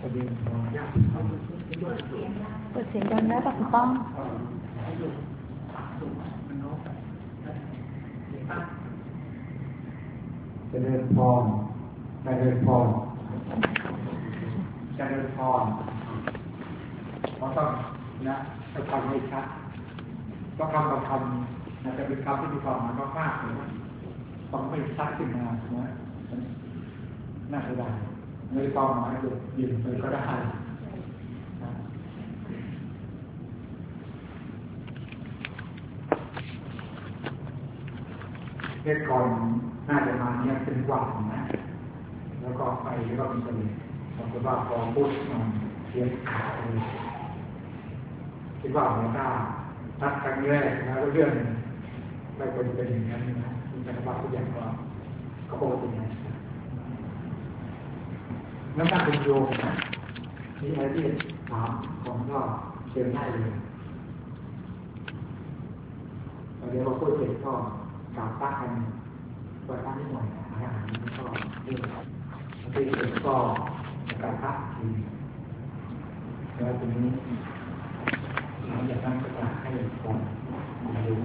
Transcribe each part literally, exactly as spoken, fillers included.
เปิดเสียงดังได้ป่ะคุณป้องจะเดินพรจะเดินพรจะเดินพรเราต้องนะจะทำให้ชัดต้องคำต่อคำนะจะเป็นคำที่มีความหมายมากๆเลยต้องไม่ชัดขึ้นมานะน่าจะได้ในความหมายอยู่ยืนไปก็ได้เมื่อก่อนน่าจะมาเนี่ยเป็นหวังนะแล้วก็ไปแล้วก็มีเสน่ห์ผมคิดว่าพอพูดมันเสียงขาดเลยคิดว่าเราถ้าทักครั้งแรกนะเรื่องไม่ควรจะเป็นอย่างนั้นนะมีการบัตรทุกอย่างก็ก็ปกตินะแล้วถ้าเป็นโยมนะมีอะไรที่ถามผมก็เชิญได้เลยเดี๋ยวเราพูดเสร็จก็กล่าวตั้งกันไว้ตั้งนิดหน่อยอาหารแล้วก็เรื่องที่เสร็จก็การพักทีแล้วทีนี้หลังจากนั้นก็จะให้ผมมาดู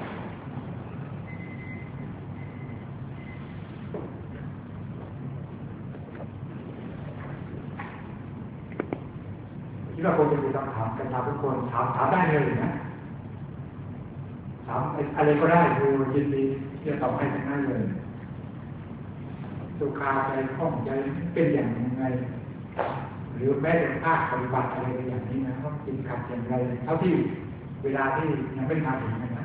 ที่เราควรจะมีคำถามกันถามทุกคนถามถามได้เลยนะถามอะไรก็ได้ดูยินดีที่จะตอบให้ทั้งนั้นเลยสุขาใจคล่องใจเป็นอย่างไรหรือแม้แต่ภาคปฏิบัติอะไรอย่างนี้นะว่าติดขัดอย่างไรเท่าที่เวลาที่ยังไม่มาถึงนะ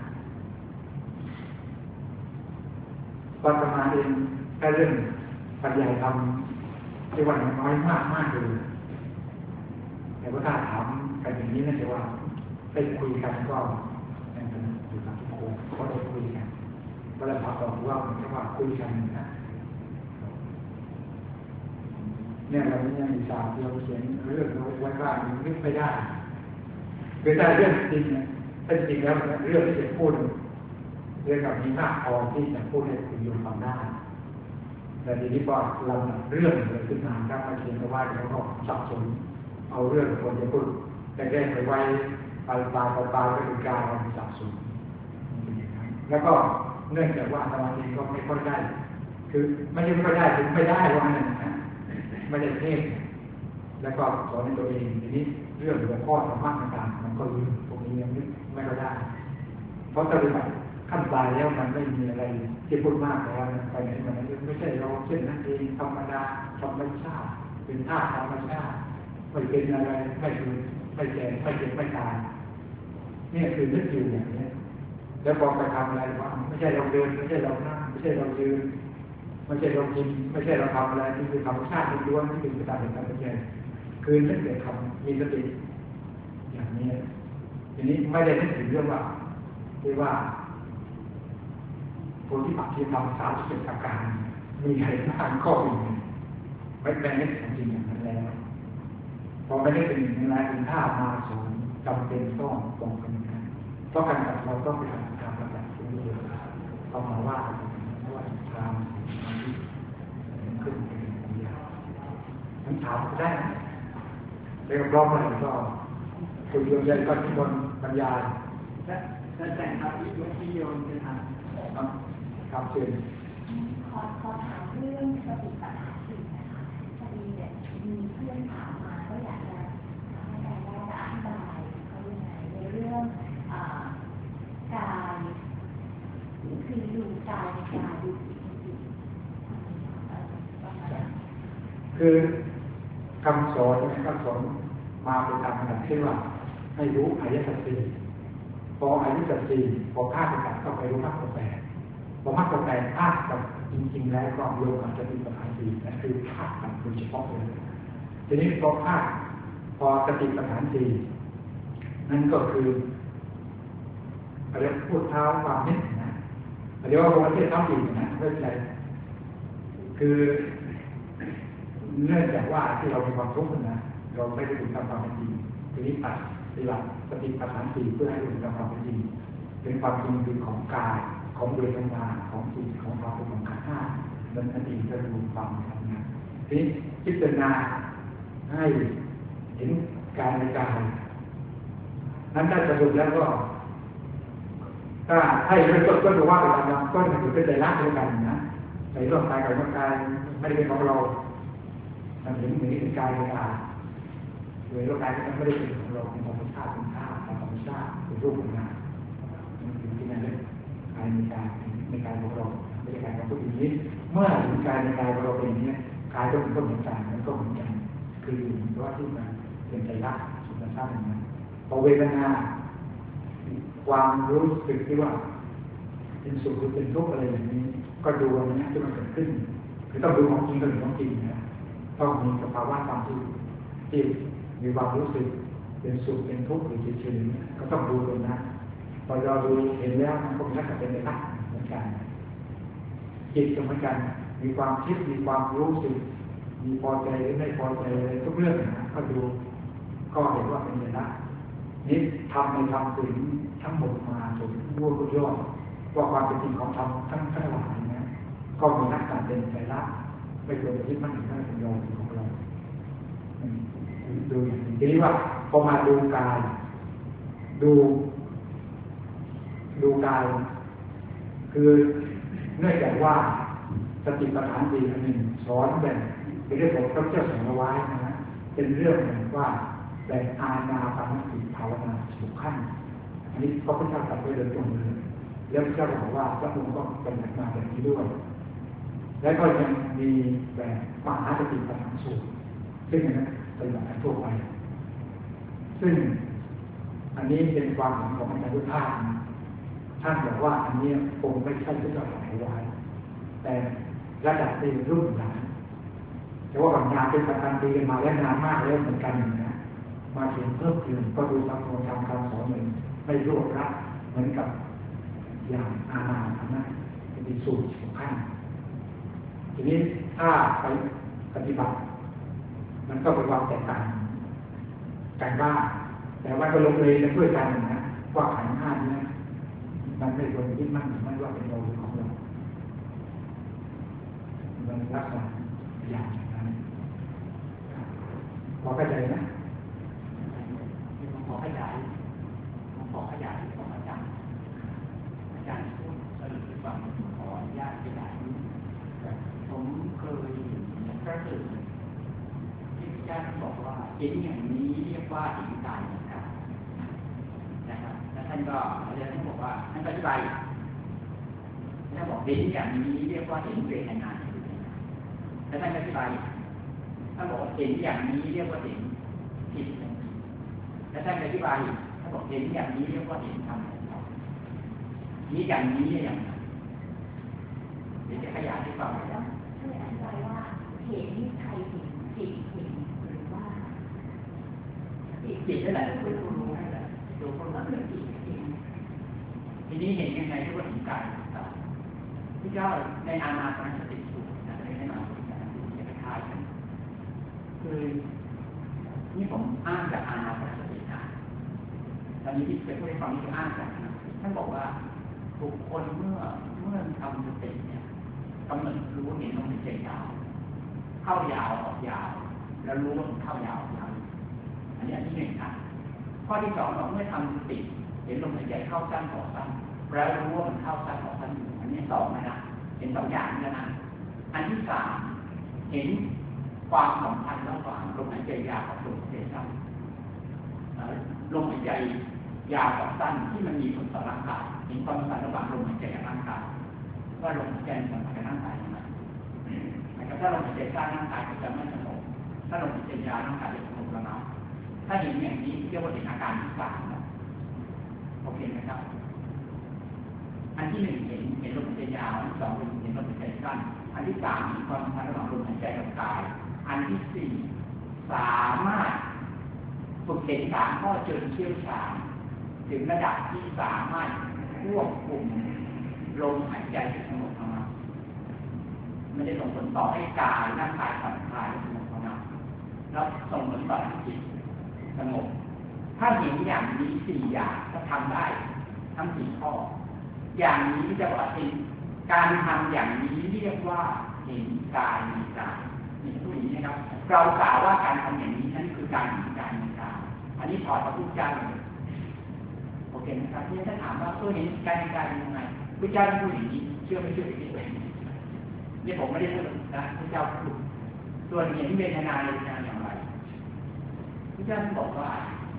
ปัจจุบันเองแค่เรื่องปัญญาธรรมที่ว่าน้อยมากมากเลยแต่ว่าถ้าถามกันอย่างนี้นั่นจะว่าไปคุยกันก็ยังเป็นอยู่กับทุกคนก็ได้คุยกันก็เลยบอกว่าเหมือนกับว่าคุยกันนะเนี่ยเราเนี่ยมีสาวเราเขียนเรื่องเราไว้ว่ามันนึกไม่ได้คือแต่เรื่องจริงเนี่ยถ้าจริงแล้วเรื่องที่จะพูดเรื่องกับมีมากพอที่จะพูดให้คุณโยมฟังได้แต่ทีนี้พอเราเรื่องเลยขึ้นมาครับมาเขียนเอาไว้แล้วก็สับสนเอาเรื่องคนจะพูดแต่แรกไปไว้ปลายปลายปลายปลายก็เป็นการเราสับสนแล้วก็เนื่องจากว่าสมาธิก็ไม่ค่อยได้คือไม่ใช่ไม่ค่อยได้ถึงไม่ได้ว่านั่นนะไม่ได้เทศแล้วก็สอนในตัวเองทีนี้เรื่องหัวข้อธรรมะต่างๆมันก็ลืมตรงนี้ยังไม่ค่อยได้เพราะปฏิบัติขั้นตายแล้วมันไม่มีอะไรที่พูดมากแล้วไปไหนมาไหนไม่ใช่เราเช่นนั้นเองธรรมดาธรรมชาติเป็นธาตุธรรมชาติไม่เป็นอะไรไม่คือไม่แก่ไม่เจ็บไม่ตายนี่คือนึกอยู่อย่างนี้แล้วพอไปทำอะไรว่าไม่ใช่เราเดินไม่ใช่เรานั่งไม่ใช่เรายืนไม่ใช่เรากินไม่ใช่เราทำอะไรที่คือธรรมชาติล้วนที่เป็นไปตามเหตุการณ์ปัจจัยคือนึกแต่ทำมีสติอย่างนี้ทีนี้ไม่ได้นึกถึงเรื่องว่าที่ว่าคนที่ปฏิบัติสามสิบเอ็ดอาการมีใครบ้างก็มีไม่เป็นนึกของจริงอย่างนั้นแล้วพอไม่ได้เป็นอย่างไรเป็นท่ามาสอนจำเป็นต้องป้องกันกันเพราะการเราต้องไปทำการปฏิบัติตัวเองต้องมาว่าว่าทำขึ้นเป็นปัญญาทั้งถามได้เรียกร้องอะไรก็คุณโยมยันก็ที่บนปัญญาและและแต่งครับยกที่โยมจะทำครับเชิญขอขอถามเรื่องสติปัฏฐานสี่นะคะพอดีเนี่ยมีเพื่อนถามมาก็อยากจะให้อาจารย์ได้อธิบายเขายังไงในเรื่องกายคือดูกายในกายดูจิตในจิตคือคำสอนคำสอนมาเป็นตามขนาดที่ว่าให้รู้อริยสัจสี่พออริยสัจสี่พอภาคกันก็ไปรู้ภาคแปดพอภาคแปดภาคกับจริงๆแล้วก็โยกอาจจะมีปัญหาสี่นั่นคือภาคกันโดยเฉพาะเลยทีนี้พอภาคพอสติปัฏฐานสี่นั่นก็คืออะไรพูดเท้าความนิดนะเดี๋ยวว่าวันที่ต้องอีกนะไม่เป็นไรคือเนื่องจากว่าที่เรามีความทุกข์นะเราไม่ได้ถึงตามความเป็นจริงทีนี้ตัดทีหลังสติปัฏฐานสี่เพื่อให้ถึงตามความเป็นจริงเป็นความจริงคือของกายของเวทนาของจิตของความเป็นของขันธ์ห้านั้นอันนี้จะดูความทำงานทีนี้พิจารณาให้ให้เห็นกายในกายนั้นถ้าสรุปแล้วก็ถ้าให้เริ่มต้นก็ดูว่าไปตามลำต้นมันเป็นใจรักด้วยกันนะในร่างกายกับร่างกายไม่ได้เป็นของเรามันเห็นเหมือนเป็นกายในกายโดยร่างกายมันไม่ได้เป็นของเราเป็นธรรมชาติเป็นธาตุธรรมชาติเป็นรูปของนามมันถึงที่นั่นเลยกายในกายในกายของเราไม่ใช่กายของผู้อื่นนี้เมื่อถึงกายในกายของเราเป็นอย่างนี้กายก็มันก็เหมือนกันมันก็เหมือนกันคือเพราะว่าที่มันเป็นใจรักสุขภาพอย่างนั้นพอเวทนาความรู้สึกที่ว่าเป็นสุขหรือเป็นทุกข์อะไรอย่างนี้ก็ดูอันนี้ที่มันเกิดขึ้นคือต้องดูของจริงกับของจริงนะต้องมีสภาวะความที่ที่มีความรู้สึกเป็นสุขเป็นทุกข์หรือเฉยๆก็ต้องดูตรงนั้นพอเราดูเห็นแล้วมันก็มีลักษณะเป็นลักษณะเหมือนกันจิตก็เหมือนกันมีความคิดมีความรู้สึกมีพอใจหรือไม่พอใจอะไรทุกเรื่องนะก็ดูก็เห็นว่าเป็นลักษณะนี้ทำในทำถึงทั้งหมดมาจนวัวก็ย่อว่าความเป็นจริงของธรรมทั้งทั้งหลายนะก็มีลักษณะเป็นใจรักไม่ควรจะยึดมั่นถือมั่นเป็นยอมของเราดูอย่างนี้ทีนี้ว่าพอมาดูกายดูดูกายคือเนื่องจากว่าสติปัฏฐานสี่อันหนึ่งสอนแบ่งเป็นเรื่องของพระเจ้าสอนเอาไว้นะเป็นเรื่องแบบว่าแบ่งอาณาปานสติภาวนาสู่ขั้นอันนี้พระพุทธเจ้าตรัสไว้โดยตรงเลยแล้วพระเจ้าบอกว่าพระองค์ก็เป็นแบบมาแบบนี้ด้วยและก็ยังมีแบบมหาสติปัฏฐานสูตรซึ่งนั้นเป็นแบบทั่วไปซึ่งอันนี้เป็นความเห็นของอาจารย์ทุกท่านท่านบอกว่าอันนี้คงไม่ใช่ที่เราหมายไว้แต่ระดับเป็นรุ่นหลังแต่ว่าบางงานเป็นประการตีกันมาแล้วนานมากแล้วเหมือนกันนะมาถึงเพิ่มเติมก็ดูตามโครงการคำสอนหนึ่งไม่รวบรัดเหมือนกับอย่างอาณาธนะเป็นสูตรของขั้นทีนี้ถ้าไปปฏิบัติมันก็เป็นความแตกต่างกันบ้างแต่ว่าก็ลงเลยกันด้วยกันนะว่าขันธ์ห้านี้มันไม่ควรยึดมั่นถือมั่นว่าเป็นเราของเรามันลักษณะอย่างนั้นพอเข้าใจนะขอขยายขอขยายของอาจารย์อาจารย์พูดสรุปให้ฟังขออนุญาตขยายผมเคยพระสูตรที่พระเจ้าบอกว่าเห็นอย่างนี้เรียกว่าเห็นกายนะครับนะครับแล้วท่านก็อาจารย์ท่านบอกว่าท่านอธิบายท่านบอกเห็นอย่างนี้เรียกว่าเห็นเวทนาแล้วท่านอธิบายท่านบอกเห็นอย่างนี้เรียกว่าเห็นผิดและท่านอธิบายท่านบอกเห็นอย่างนี้เรียกว่าเห็นธรรมนี้อย่างนี้อย่างนั้นเดี๋ยวจะขยายให้ฟังแล้วช่วยอธิบายว่าเห็นใครเห็นจิตเห็นหรือว่าจิตนั่นแหละคือผู้รู้นั่นแหละตัวผู้รู้คือจิตเองทีนี้เห็นยังไงที่ว่าเห็นกายครับที่เจ้าในอานาปานสติสูตรนะในในมาสุตนะจะคล้ายกันคือนี่ผมอ้างจากอานาปานสตินะตอนนี้ที่เป็นผู้ให้ฟังนี่คืออ้างจากท่านบอกว่าบุคคลเมื่อเมื่อทำสติเนี่ยกำหนดรู้เห็นลมหายใจยาวเข้ายาวออกยาวแล้วรู้ว่าเข้ายาวออกยาวอันนี้อันที่หนึ่งนะข้อที่สองเราเมื่อทำสติเห็นลมหายใจเข้าสั้นออกสั้นแล้วรู้ว่ามันเข้าสั้นออกสั้นอยู่อันนี้สองนะนะเห็นสองอย่างนะนะอันที่สามเห็นความสัมพันธ์ระหว่างลมหายใจยาวกับลมหายใจสั้นลมหายใจยาวกับสั้นที่มันมีผลต่อร่างกายเห็นความสัมพันธ์ระหว่างลมหายใจกับร่างกายว่าลมหายใจสัมพันธ์กับร่างกายยังไงถ้าลมหายใจสั้นร่างกายก็จะไม่สงบถ้าลมหายใจยาวร่างกายจะสงบระงับถ้าเห็นอย่างนี้เรียกว่าเห็นอาการที่สามนะโอเคไหมครับอันที่หนึ่งเห็นเห็นลมหายใจยาวอันที่สองเห็นลมหายใจสั้นอันที่สามเห็นความสัมพันธ์ระหว่างลมหายใจกับกายอันที่สี่สามารถฝึกเห็นสามข้อจนเชี่ยวชาญถึงระดับที่สามารถควบคุมลมหายใจให้สงบระงับไม่ได้ส่งผลต่อให้กายร่างกายผ่อนคลายสงบระงับแล้วส่งผลต่อให้จิตสงบถ้าเห็นอย่างนี้สี่อย่างก็ทำได้ทั้งสี่ข้ออย่างนี้จะว่าเป็นการทำอย่างนี้เรียกว่าเห็นกายมีกายนี่พูดอย่างนี้นะครับเรากล่าวว่าการทำอย่างนี้นั่นคือการทำการในการอันนี้ถอดพระพุทธเจ้าเลยโอเคนะครับที่ถ้าถามว่าเออเห็นการในการยังไงพระเจ้าพูดอย่างนี้เชื่อไม่เชื่ออีกทีนี่ผมไม่ได้พูดนะพระเจ้าพูดส่วนเห็นเวทนาเวทนาอย่างไรพระเจ้าบอกว่า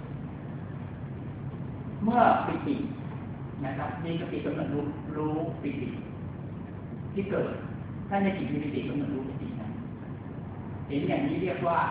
เมื่อปิตินะครับมีสติกำหนดรู้รู้ปิติที่เกิดถ้าในจิตมีปิติกำหนดรู้ปิตินั้นเห็นอย่างนี้เรียกว่า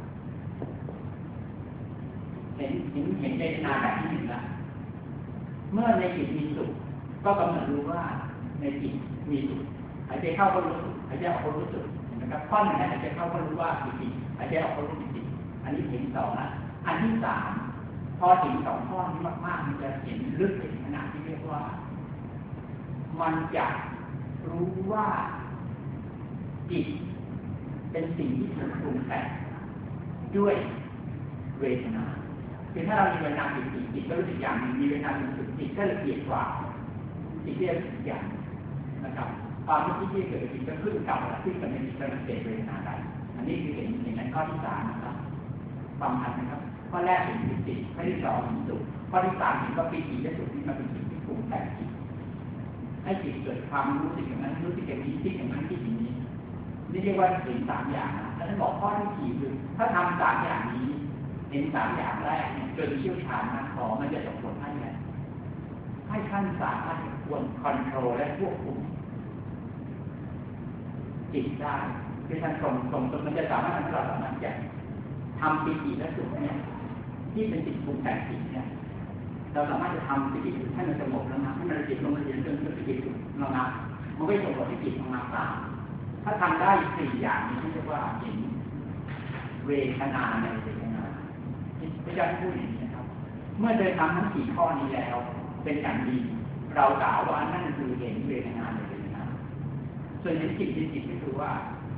เห็นเห็นเห็นเวทนาแบบที่หนึ่งละเมื่อในจิตมีสุขก็กำหนดรู้ว่าในจิตมีสุขหายใจเข้าก็รู้สุขหายใจออกก็รู้สุขนะครับข้อหนึ่งหายใจเข้าก็รู้ว่าปิติหายใจออกก็รู้ปิติอันนี้เห็นสองนะอันที่สามพอถึงสองข้อนี้มากๆมันจะเห็นลึกไปถึงขนาดที่เรียกว่ามันจะรู้ว่าจิตเป็นสิ่งที่ถูกปรุงแต่งด้วยเวทนาคือถ้าเรามีเวทนาจิตจิตก็รู้สึกอย่างนึงมีเวทนาจิตจิตก็ละเอียดกว่าจิตเรียกอย่างนะครับความรู้สึกที่เกิดจิตก็ขึ้นกับขึ้นกับในจิตเป็นเศษเวทนาใดอันนี้คือเห็นเห็นในข้อที่สามนะครับฟังทันนะครับข้อแรกเห็นปิติข้อที่สองเห็นสุขข้อที่สามเห็นว่าปิติและสุขนี่มันเป็นสิ่งที่ปรุงแต่งจิตให้จิตเกิดความรู้สึกอย่างนั้นรู้สึกอย่างนี้คิดอย่างนั้นคิดอย่างนี้นี่เรียกว่าเห็นสามอย่างนะแล้วท่านบอกข้อที่สี่คือถ้าทำสามอย่างนี้เห็นสามอย่างแรกเนี่ยจนเชี่ยวชาญมากพอมันจะส่งผลให้ไงให้ท่านสามารถควบคอนโทรลและควบคุมจิตได้คือท่านส่งส่งจนมันจะสามารถให้เราสามารถจะทำปิติและสุขเนี่ยที่เป็นจิตปรุงแต่งจิตเนี่ยเราสามารถจะทำปิติให้มันสงบแล้วนะให้มันจิตลงมาเรียนจนปิติสุขเรานะมันไม่ส่งผลให้จิตของเราตามถ้าทำได้สี่อย่างนี้เรียกว่าเห็นเวทนาในเวทนาพระเจ้าพูดอย่างนี้นะครับเมื่อเดินทำทั้งสี่ข้อนี้แล้วเป็นอย่างดีเรากล่าวว่านั่นคือเห็นเวทนาในเวทนาส่วนเห็นจิตในจิตก็คือว่า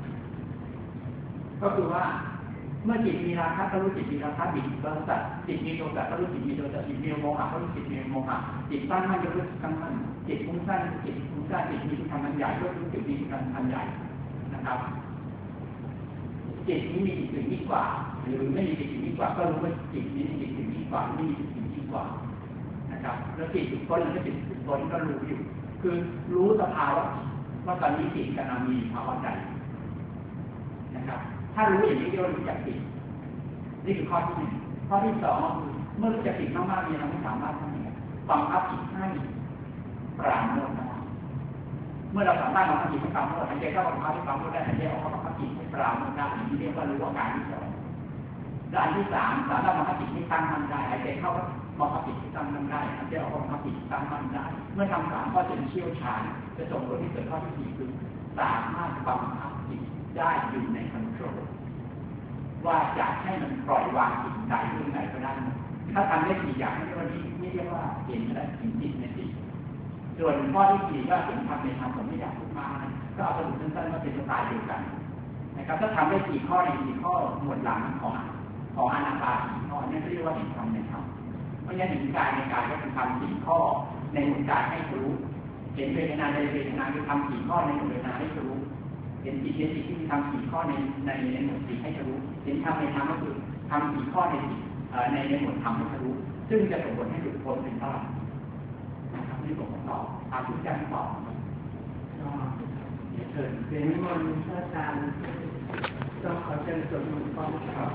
ก็คือว่าเมื่อจิตมีราคะก็รู้จิตมีราคะจิตก็รู้จักจิตมีโทสะก็รู้จิตมีโทสะจิตมีโมหะก็รู้จิตมีโมหะจิตตั้งมั่นก็รู้ตั้งมั่นจิตฟุ้งซ่านจิตฟุ้งซ่านจิตมีทำมันใหญ่ก็รู้จิตมีทำมันใหญ่นะครับจิตนี้มีจิตอื่นยิ่งกว่าหรือไม่มีจิตอื่นยิ่งกว่าก็รู้ว่าจิตนี้มีจิตอื่นยิ่งกว่าไม่มีจิตอื่นยิ่งกว่านะครับแล้วจิตทุกคนแล้วจิตทุกคนก็รู้อยู่คือรู้สภาวะว่าตอนนี้จิตกำลังมีภาวะใดนะครับถ้ารู้อย่างนี้เรียกว่ารู้จักจิตนี่คือข้อที่หนึ่งข้อที่สองคือเมื่อรู้จักจิตมากๆมีเราไม่สามารถทำได้บังคับจิตให้ปราโมทย์ได้เมื่อเราสามารถบังคับจิตให้ปราโมทย์หายใจเข้าบังคับให้ปราโมทย์ได้หายใจออกบังคับจิตให้ปราโมทย์ได้อย่างนี้เรียกว่ารู้ว่าการที่สองและอันที่สามสามารถบังคับจิตให้ตั้งมั่นได้หายใจเข้าบังคับจิตให้ตั้งมั่นได้หายใจออกบังคับจิตให้ตั้งมั่นได้เมื่อทำสามข้อจนเชี่ยวชาญจะส่งผลที่เกิดข้อที่สี่คือสามารถบังคับจิตได้อยู่ในคอนโทรลว่าจะให้มันปล่อยวางจิตใจเรื่องไหนก็ได้ถ้าทำได้สี่อย่างนี้วันนี้ไม่เรียกว่าเห็นและเห็นจิตในจิตส่วนข้อที่สี่ว่าเห็นธรรมในธรรมผมไม่อยากพูดมากนะก็เอาสรุปสั้นๆว่าเป็นสไตล์เดียวกันนะครับถ้าทำได้สี่ข้อในสี่ข้อหมวดหลังของของอนาปานสี่ข้อนี่เรียกว่าเห็นธรรมในธรรมเพราะฉะนั้นเห็นกายในกายก็เป็นทำสี่ข้อในหมวดกายให้รู้เห็นเวทนาในเวทนาคือทำสี่ข้อในหมวดเวทนาให้รู้เห็นจิตในจิตที่ทำสี่ข้อในในในหมวดจิตให้รู้เห็นธรรมในธรรมก็คือทำสี่ข้อในจิตในในหมวดธรรมให้รู้ซึ่งจะส่งผลให้หลุดพ้นเป็นเท่าไหร่นะครับนี่ผมตอบตามที่อาจารย์ตอบก็เดี๋ยวเชิญเป็นนิมนต์พระอาจารย์ต้องขอเชิญสวดมนต์พร้อม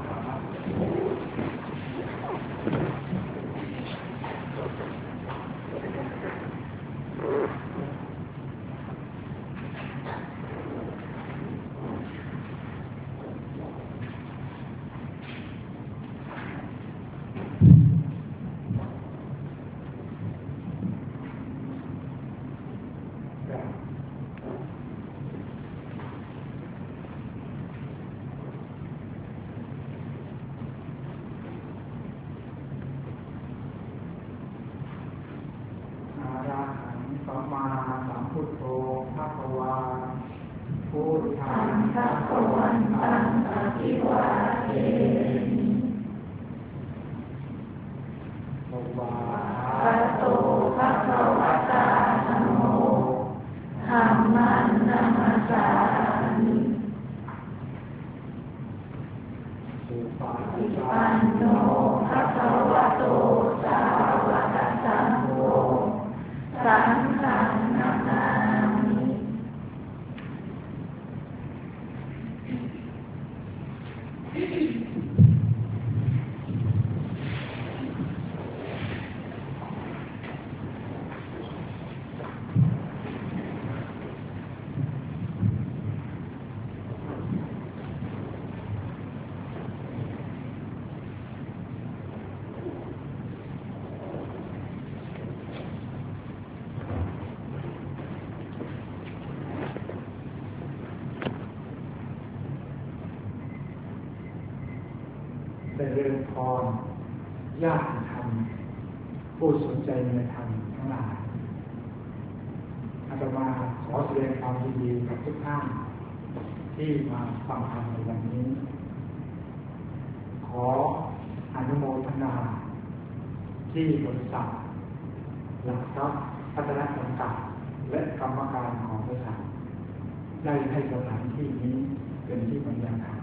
ครับฏิปันโนภะคะวะโตสาวกสังโฆสังฆังนามามิแต่เรื่องพรญาติธรรมผู้สนใจในธรรมทั้งหลายอาตมาขอแสดงความยินดีกับทุกท่านที่มาฟังธรรมในวันนี้ขออนุโมทนาที่บริษัทหลักทรัพย์พัฒนาจำกัดและกรรมการของบริษัทได้ให้สถานที่นี้เป็นที่บรรยายธรรม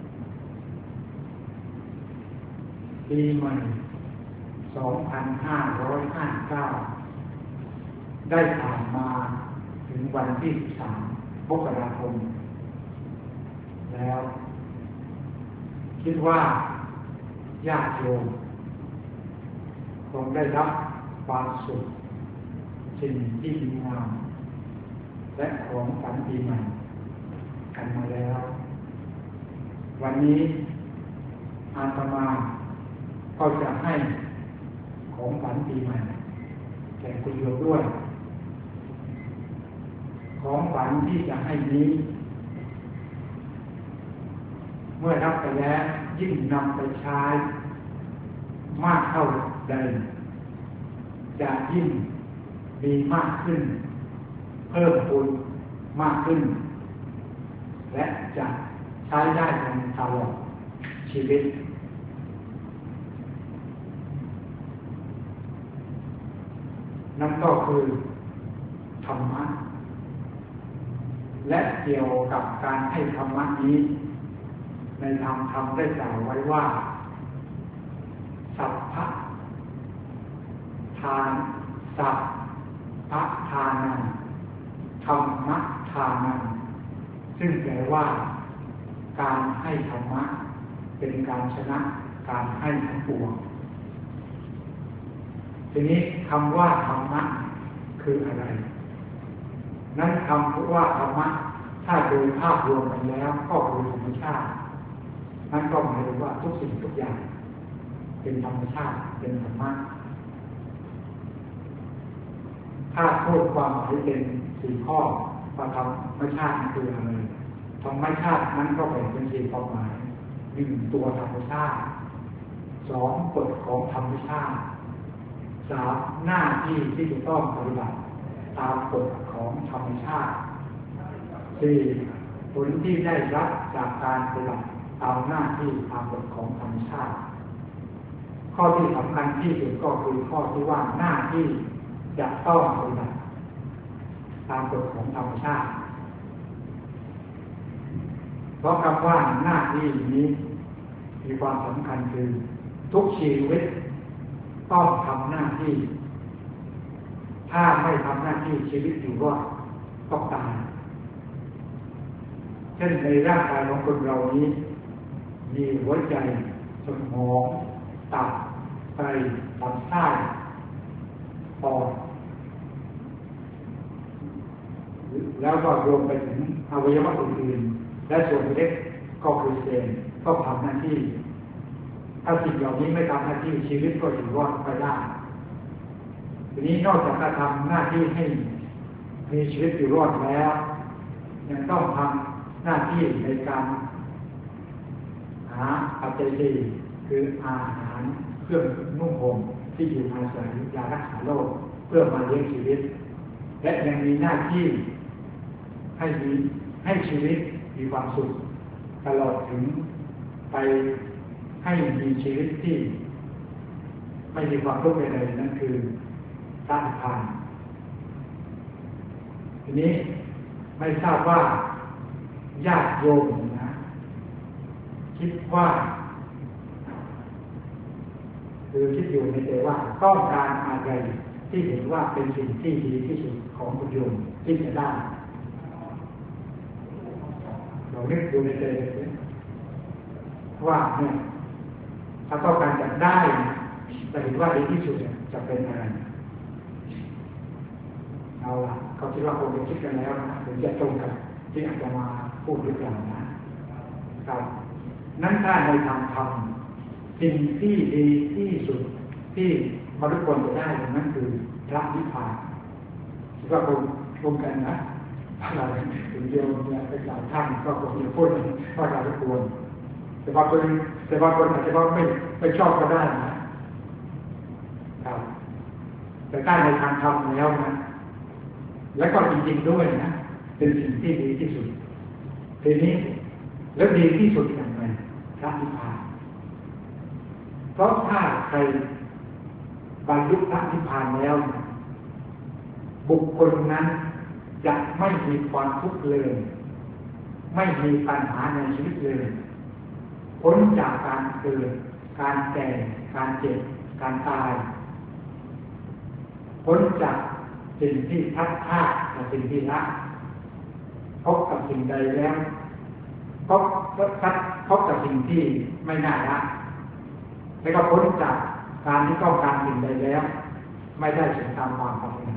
ปีใหม่ สองพันห้าร้อยห้าสิบเก้า ได้ผ่านมาถึงวันที่สิบสามมกราคมแล้วคิดว่าญาติโยมคงได้รับความสุขสิ่งที่ดีงามและของขวัญปีใหม่กันมาแล้ววันนี้อาตมาก็จะให้ของขวัญปีใหม่แก่คุณโยมด้วยของขวัญที่จะให้นี้เมื่อรับไปแล้วยิ่งนำไปใช้มากเท่าใดจะยิ่งมีมากขึ้นเพิ่มพูนมากขึ้นและจะใช้ได้ตลอดชีวิตนั่นก็คือธรรมะและเกี่ยวกับการให้ธรรมะนี้ในทางธรรมได้กล่าวไว้ว่าสัพพะทานสัพพะทานังธรรมะทานังซึ่งแปลว่าการให้ธรรมะเป็นการชนะการให้ทั้งปวงทีนี้คำว่าธรรมะคืออะไรนั้นคำว่าธรรมะถ้าโดยภาพรวมกันแล้วก็คือธรรมชาตินั่นก็หมายถึงว่าทุกสิ่งทุกอย่างเป็นธรรมชาติเป็นธรรมะถ้าพูดความหมายเป็นสี่ข้อว่าธรรมชาติคืออะไรธรรมชาตินั้นก็แบ่งเป็นสี่ความหมายหนึ่งตัวธรรมชาติสองกฎของธรรมชาติสามหน้าที่ที่จะต้องปฏิบัติตามกฎของธรรมชาติสี่ผลที่ได้รับจากการปฏิบัติตามหน้าที่ตามกฎของธรรมชาติข้อที่สำคัญที่สุดก็คือข้อที่ว่าหน้าที่จะต้องปฏิบัติตามกฎของธรรมชาติเพราะคำว่าหน้าที่นี้มีความสำคัญคือทุกชีวิตต้องทำหน้าที่ถ้าไม่ทำหน้าที่ชีวิตอยู่รอดต้องตายเช่นในร่างกายของคนเรานี้มีหัวใจสมองตับไตลำไส้ปอดแล้วก็รวมไปถึงอวัยวะอื่นๆและส่วนเล็กก็คือเซลล์ก็ทำหน้าที่ถ้าสิ่งเหล่านี้ไม่ทำหน้าที่ชีวิตก็อยู่รอดไปได้ทีนี้นอกจากการทำหน้าที่ให้มีชีวิตอยู่รอดแล้วยังต้องทำหน้าที่ในการหาปัจจัยสี่คืออาหารเครื่องนุ่งห่มที่อยู่อาศัยยารักษาโรคเพื่อมาเลี้ยงชีวิตและยังมีหน้าที่ให้มีให้ชีวิตมีความสุขตลอดถึงไปให้มีชีวิตที่ไม่มีความทุกข์ใดๆนั่นคือพระนิพพานทีนี้ไม่ทราบว่าญาติโยมนะคิดว่าคือคิดอยู่ในใจว่าต้องการอะไรที่เห็นว่าเป็นสิ่งที่ดีที่สุดของคุณโยมที่จะได้เรานึกดูในใจเลยว่าเนี่ยถ้าต้องการจะได้แต่เห็นว่าดีที่สุดจะเป็นอะไรเอาล่ะเขาคิดว่าคงจะคิดกันแล้วนะถึงจะตรงกับที่อาจจะมาพูดหรือเปล่านะครับนั้นถ้าในทางธรรมสิ่งที่ดีที่สุดที่มนุษย์ควรจะได้นั่นคือพระนิพพานคิดว่าคงตรงกันนะเราถึงเดียวเนี่ยไปกล่าวท่านก็คงจะพูดว่าเราทุกคนแต่บางคนแต่บางคนอาจจะว่าไม่ไม่ชอบก็ได้นะครับแต่ถ้าในทางธรรมแล้วนะและก็จริงๆด้วยนะเป็นสิ่งที่ดีที่สุดทีนี้แล้วดีที่สุดอย่างไรพระนิพพานเพราะถ้าใครบรรลุพระนิพพานแล้วบุคคลนั้นจะไม่มีความทุกข์เลยไม่มีปัญหาในชีวิตเลยพ้นจากการเกิดการแก่การเจ็บการตายพ้นจากสิ่งที่ทัดทากับสิ่งที่รักพบกับสิ่งใดแล้วพบทัดพบกับสิ่งที่ไม่น่ารักแล้วก็พ้นจากการที่ต้องการสิ่งใดแล้วไม่ได้สมตามความปรารถนา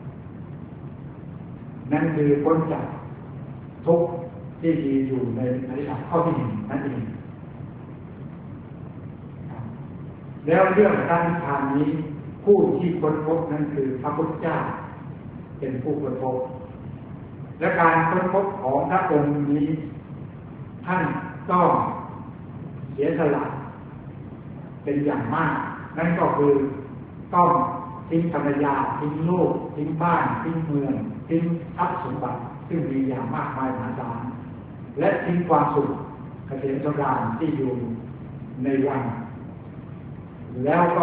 นั่นคือพ้นจากทุกข์ที่มีอยู่ในอริยสัจข้อที่หนึ่งนั่นเองแล้วเรื่องการนิพพานนี้ผู้ที่ค้นพบนั้นคือพระพุทธเจ้าเป็นผู้ค้นพบและการค้นพบของพระองค์นี้ท่านต้องเสียสละเป็นอย่างมากนั่นก็คือต้องทิ้งภรรยาทิ้งลูกทิ้งบ้านทิ้งเมืองทิ้งทรัพย์สมบัติซึ่งมีอย่างมากมายมหาศาลและทิ้งความสุขเกษมสำราญที่อยู่ในวันแล้วก็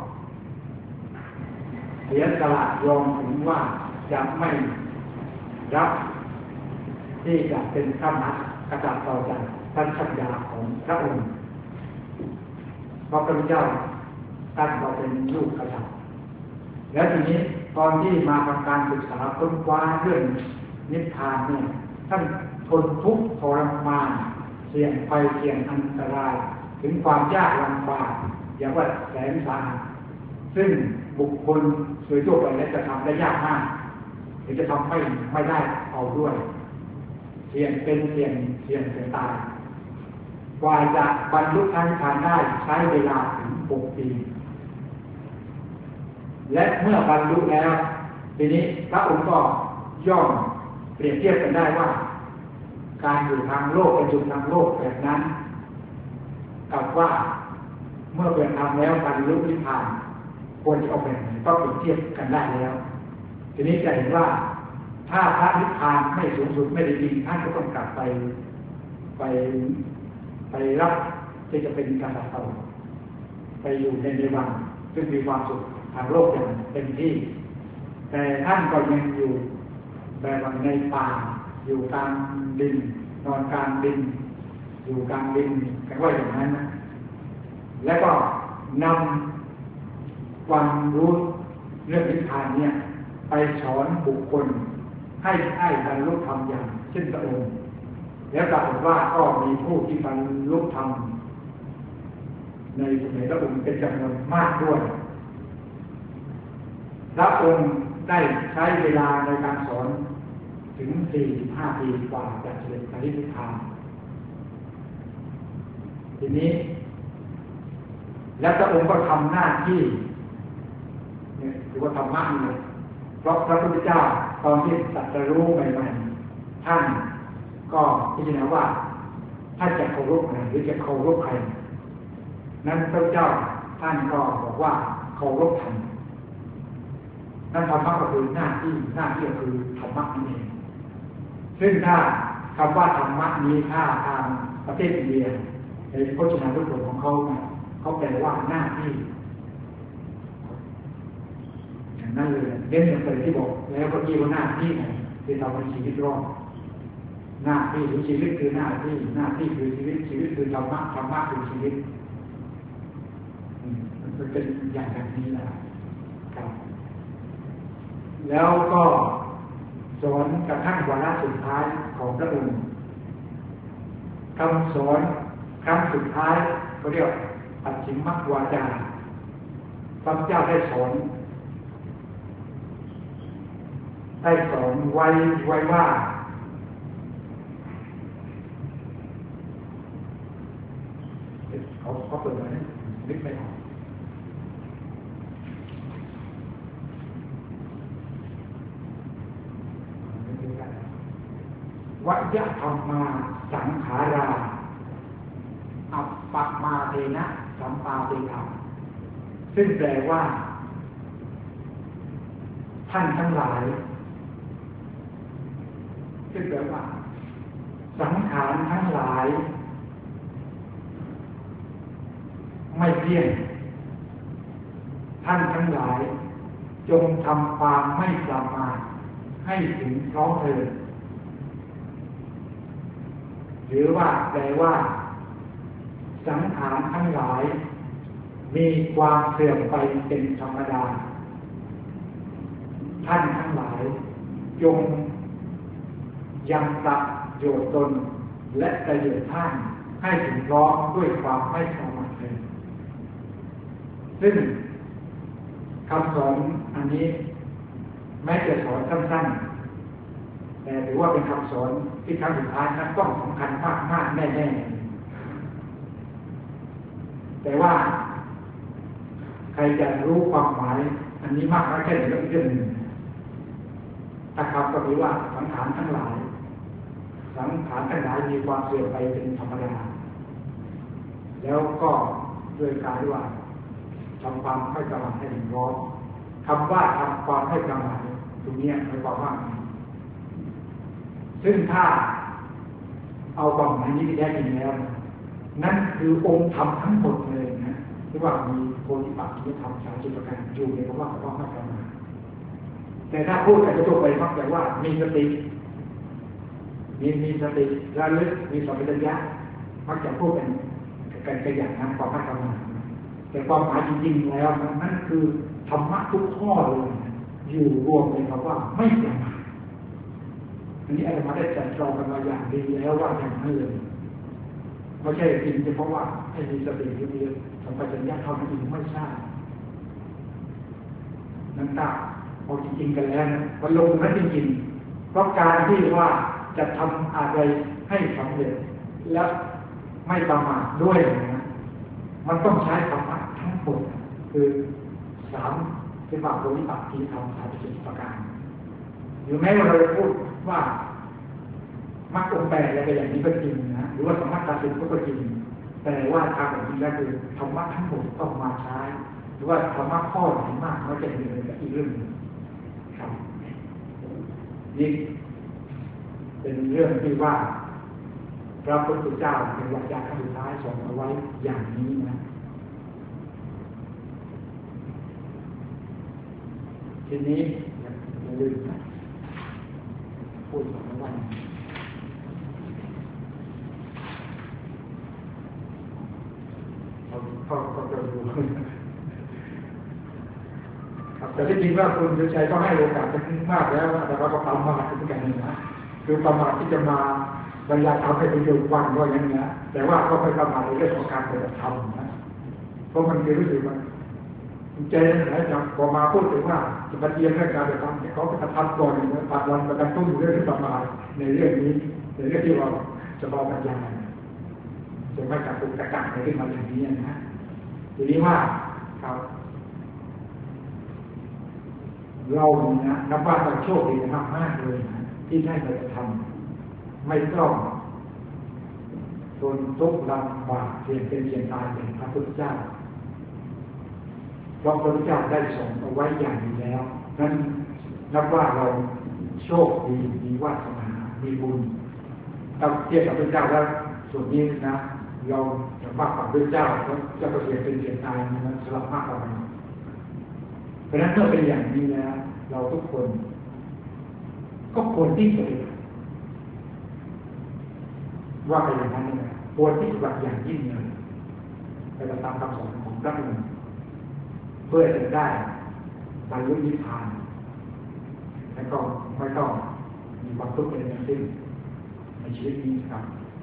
เสียสละยอมถึงว่าจะไม่รับที่จะเป็นข้ามัดกระจัดต่อจากท่านสัญญาของพระองค์เพราะพระพุทธเจ้าท่านก็เป็นลูกกษัตริย์แล้วทีนี้ตอนที่มาทำการศึกษาค้นคว้าเรื่องนิพพานเนี่ยท่านทนทุกข์ทรมานเสี่ยงภัยเสี่ยงอันตรายถึงความยากลำบากอย่างว่าแสนสาหัสซึ่งบุคคลโดยทั่วไปแล้วจะทำได้ยากมากหรือจะทำไม่ไม่ได้เอาด้วยเสี่ยงเป็นเสี่ยงเสี่ยงเสียตายกว่าจะบรรลุพระนิพพานได้ใช้เวลาถึงหกปีและเมื่อบรรลุแล้วทีนี้พระองค์ก็ย่อมเปรียบเทียบกันได้ว่าการอยู่ทางโลกเป็นอยู่ทางโลกแบบนั้นกับว่าเมื่อเป็นทำแล้วบรรลุนิพพานควรจะเอาแบบไหนก็เปรียบเทียบกันได้แล้วทีนี้จะเห็นว่าถ้าพระนิพพานไม่สูงสุดไม่ได้จริงท่านก็ต้องกลับไปไปไปรับที่จะเป็นกษัตริย์ต่อไปอยู่ในนิพพานซึ่งมีความสุขทางโลกอย่างเต็มที่แต่ท่านก็ยังอยู่แบบในป่าอยู่กลางดินนอนกลางดินอยู่กลางดินกันว่าอย่างนั้นนะแล้วก็นำความรู้เรื่องนิพพานเนี่ยไปสอนบุคคลให้ได้บรรลุธรรมอย่างเช่นพระองค์แล้วปรากฏว่าก็มีผู้ที่บรรลุธรรมในสมัยพระองค์เป็นจำนวนมากด้วยพระองค์ได้ใช้เวลาในการสอนถึงสี่สิบห้าปีกว่าจะเสด็จปรินิพพานทีนี้แล้วพระองค์ก็ทำหน้าที่เนี่ยถือว่าธรรมะนี่เพราะพระพุทธเจ้าตอนที่ตรัสรู้ใหม่ๆท่านก็พิจารณาว่าท่านจะเคารพใครหรือจะเคารพใครนั้นพระเจ้าท่านก็บอกว่าเคารพท่านนั่นธรรมะก็คือหน้าที่หน้าที่ก็คือธรรมะนี่เองซึ่งถ้าคำว่าธรรมะนี้ถ้าทางประเทศอินเดียในพจนานุกรมของเขาเขาแปลว่าหน้าที่อย่างนั้นเลยเน้นอย่างที่บอกแล้วก็ที่ว่าหน้าที่ไงที่ทำให้ชีวิตรอดหน้าที่หรือชีวิตคือหน้าที่หน้าที่คือชีวิตชีวิตคือธรรมะธรรมะคือชีวิตเป็นเป็นอย่างแบบนี้นะครับแล้วก็สอนกระทั่งวาระสุดท้ายของพระองค์คำสอนครั้งสุดท้ายเขาเรียกปัจฉิมวาจาพระเจ้าได้สอนได้สอนไว้ไว้ว่าเขาเขาเปิดมาเนี่ยนึกไม่ออกวัจธรรมาสังขาราอัปปมาเทนะสัมปาติธรรมซึ่งแปลว่าท่านทั้งหลายซึ่งแปลว่าสังขารทั้งหลายไม่เที่ยงท่านทั้งหลายจงทำความไม่ประมาทให้ถึงพร้อมเถิดหรือว่าแปลว่าสังขารทั้งหลายมีความเสื่อมไปเป็นธรรมดาท่านทั้งหลายจงยังประโยชน์ตนและประโยชน์ท่านให้ถึงพร้อมด้วยความไม่ประมาทเถิดซึ่งคำสอนอันนี้แม้จะสอนสั้นๆแต่ถือว่าเป็นคำสอนที่ครั้งสุดท้ายนั้นต้องสำคัญมากมากแน่ๆแต่ว่าใครจะรู้ความหมายอันนี้มากน้อยแค่ไหนก็เป็นเรื่องหนึ่งถ้าคำก็มีว่าสังขารทั้งหลายสังขารทั้งหลายมีความเสื่อมไปเป็นธรรมดาแล้วก็ด้วยการที่ว่าทำความไม่ประมาทให้ถึงพร้อมคำว่าทำความไม่ประมาทตรงนี้หมายความว่าซึ่งถ้าเอาความหมายนี้ไปแท้จริงแล้วนั่นคือองค์ธรรมทั้งหมดเลยนะที่ว่ามีโพธิปักขิยธรรมสามสิบประการอยู่ในคำว่าความไม่ประมาทแต่ถ้าพูดแต่ทั่วไปมักจะว่ามีสติมีมีสติระลึกมีสัมปชัญญะมักจะพูดเป็นกันกันอย่างนั้นความไม่ประมาทแต่ความหมายจริงๆแล้วนั่นคือธรรมะทุกข้อเลยอยู่รวมในคำว่าไม่ประมาทอันนี้อาจารย์ได้จัดจองกันมาอย่างดีแล้วว่าอย่างนั้นเลยไม่ใช่จริงเฉพาะว่าให้มีสติมีสัมปชัญญะเท่านั้นเองไม่ใช่นั่นตาพอจริงๆกันแล้วนะมันลงนั้นจริงๆเพราะการที่ว่าจะทำอะไรให้สำเร็จแล้วไม่ประมาทด้วยนะมันต้องใช้ธรรมะทั้งหมดคือสามที่ว่าโพธิปักขิยธรรมสามสิบประการหรือแม้ว่าเราจะพูดว่ามรรคองค์แปดอะไรอย่างนี้ก็จริงนะหรือว่าสมมติการเป็นก็จริงแต่ว่าทางแบบนี้แล้วคือธรรมะทั้งหมดต้องมาใช้หรือว่าธรรมะข้อไหนมากน้อยจะมีอะไรอีกเรื่องนึงครับนี่เป็นเรื่องที่ว่าพระพุทธเจ้าเป็นวาจาครั้งสุดท้ายสอนเอาไว้อย่างนี้นะทีนี้อย่าลืมนะพูดสองวันเขาเขาจะดูครับแต่ที่จริงว่าคุณสุชัยก็ให้โอกาสกันมากแล้วแต่เราก็ทำมาถึงกันนี่นะคือประมาทที่จะมาบรรยายธรรมให้ประโยชน์วันก็อย่างนี้แต่ว่าก็ไม่ประมาทในเรื่องของการปฏิบัติธรรมนะเพราะมันคือรู้สึกมันใจไหนจะพอมาพูดถึงว่าจะมาเรียนเรื่องการปฏิบัติธรรมเขาไปทำก่อนปัดวันประกันตุ้นเรื่องที่ประมาทในเรื่องนี้ในเรื่องที่เราจะบอกบรรยายจะไม่กระตุกกระกักในเรื่องมาอย่างนี้นะทีนี้ว่าครับเราเนี่ยนับว่าเราโชคดีมากมากเลยนะที่ได้ปฏิบัติธรรมไม่ต้องทนทุกข์ลำบากเพียงเป็นเพียงตายเป็นพระพุทธเจ้าเพราะพระพุทธเจ้าได้สอนเอาไว้อย่างดีแล้วนั้นนับว่าเราโชคดีมีวาสนามีบุญถ้าเทียบกับพระพุทธเจ้าแล้วส่วนนี้นะเราจะมากกว่าพระพุทธเจ้าเพราะจะเปลี่ยนเป็นเพียงตายนั้นสลับมากกว่าเราเพราะนั้นเมื่อเป็นอย่างนี้แล้วเราทุกคนก็ควรที่จะว่าไปอย่างนั้นเลยควรที่จะแบบอย่างยิ่งเลยไปตามคำสอนของพระองค์พื่อจะได้บรรลุนิพพานแล้วก็ไม่ต้องมีความทุกข์อะไรทั้งสิ้นในชีวิตนี้ครับ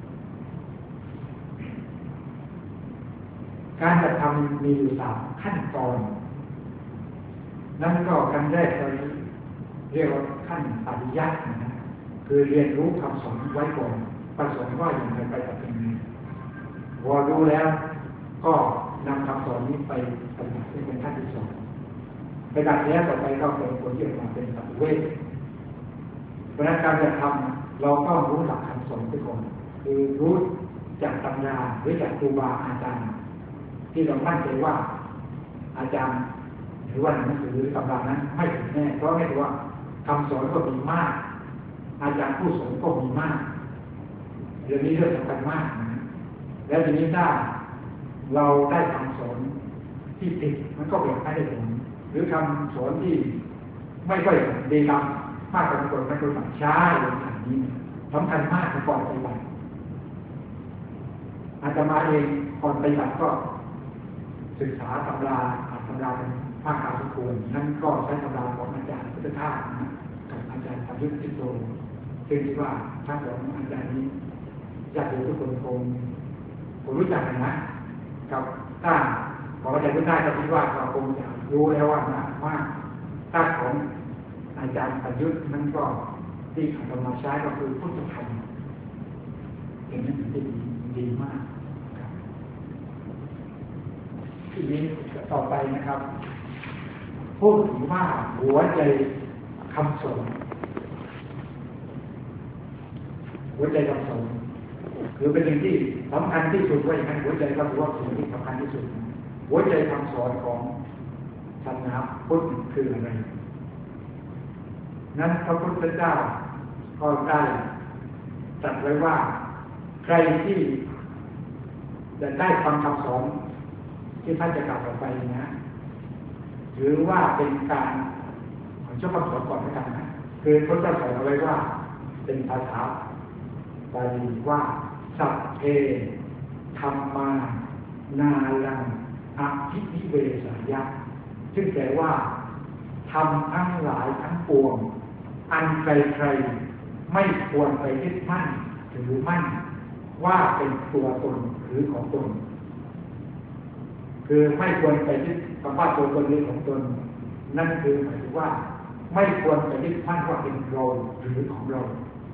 การกระทำมีอยู่สามขั้นตอนนั่นก็ขั้นแรกเราเรียกว่าขั้นปริยัตินะคือเรียนรู้คำสอนไว้ก่อนประสงค์ว่าอย่างไรไปตัดเป็นไงพอรู้แล้วก็นำคำสอนนี้ไปปฏิบัติเป็นขั้นที่สองไปดัดแล้วต่อไปก็เป็นผลที่ออกมาเป็นสัพเวทเพราะนั้นการจะทำเราก็รู้หลักคำสอนไปก่อนคือรู้จากตำราหรือจากครูบาอาจารย์ที่เรามั่นใจว่าอาจารย์หรือว่าหนังสือหรือตำรานั้นไม่ถูกแน่เพราะไม่ถือว่าคำสอนก็มีมากอาจารย์ผู้สอนก็มีมากเรื่องนี้เรื่องสำคัญมากนะแล้วทีนี้ถ้าเราได้คำสอนที่ผิดมันก็แบบไม่ได้ผลหรือคำสอนที่ไม่ค่อยดีงามมากกว่าคนไม่ควรช้าอย่างนี้สำคัญมากในก่อนปฏิบัติอาจจะมาเองก่อนปฏิบัติก็ศึกษาตำราอ่านตำราเป็นภาคการสมควรนั่นก็ใช้ตำราของอาจารย์พุทธทาสนะกับอาจารย์ประยุทธ์ทิโตซึ่งคิดว่าทั้งสองอาจารย์นี้ญาติโยมทุกคนคงผมรู้จักกันนะกับถ้าของอาจารย์พุทธทาสก็คิดว่าเราคงจะรู้แล้วว่านะว่าถ้าของอาจารย์ประยุทธ์นั้นก็ที่อาตมาใช้ก็คือพุทธธรรมเป็นหนังสือที่ดีมากทีนี้ต่อไปนะครับพูดถึงว่าหัวใจคำสอนหัวใจคำสอนคือเป็นสิ่งที่สำคัญที่สุดว่าอย่างนั้นหัวใจก็ถือว่าสิ่งที่สำคัญที่สุดหัวใจคำสอนของศาสนาพุทธคืออะไรนั้นพระพุทธเจ้าก็ได้ตรัสไว้ว่าใครที่จะได้ฟังคำสอนที่ท่านจะกล่าวต่อไปนะหรือว่าเป็นการขอช่วยคำสอนก่อนแล้วกันนะคือพระเจ้าสอนเอาไว้ว่าเป็นภาษาบาลีว่าสัพเพธัมมานาลังอภินิเวสยะซึ่งแปลว่าธรรมทั้งหลายทั้งปวงอันใครๆไม่ควรไปยึดมั่นหรือมั่นว่าเป็นตัวตนหรือของตนคือไม่ควรไปยึดคำว่าตัวตนหรือของตนนั่นคือหมายถึงว่าไม่ควรไปยึดมั่นว่าเป็นเราหรือของเรา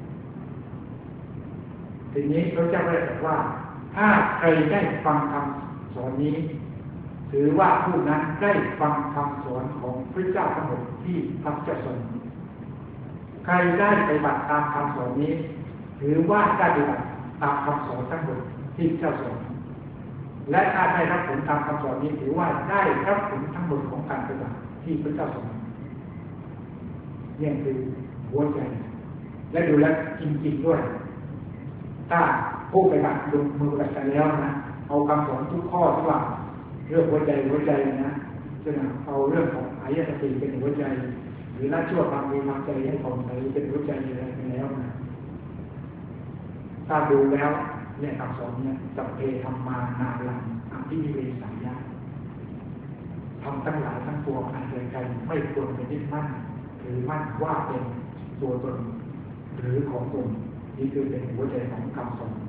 ทีนี้พระเจ้าได้ตรัสว่าถ้าใครได้ฟังคำสอนนี้ถือว่าผู้นั้นได้ฟังคำสอนของพระเจ้าทั้งหมดที่พระเจ้าสอนใครได้ปฏิบัติตามคำสอนนี้ถือว่าได้ปฏิบัติตามคำสอนทั้งหมดที่พระเจ้าสอนและถ้าได้รับผลตามคำสอนนี้ถือว่าได้รับผลทั้งหมดของการปฏิบัติที่พระเจ้าสอนนี่คือหัวใจและดูแลจริงๆด้วยถ้าผู้ปฏิบัติลงมือปฏิบัติกันแล้วนะเอาคำสอนทุกข้อที่ว่าเรื่องหัวใจหัวใจนะจะเอาเรื่องของอริยสัจเป็นหัวใจหรือละชั่วความดีความใจให้ผ่องใสเป็นหัวใจอะไรไปแล้วนะถ้าดูแล้วเนี่ยคำสอนเนี่ยสัพเพธัมมานาลังอภินิเวสยะทำทั้งหลายทั้งปวงอันใดใดไม่ควรไปยึดมั่นหรือมั่นว่าเป็นตัวตนหรือของตนนี่คือเป็นหัวใจของคำสอน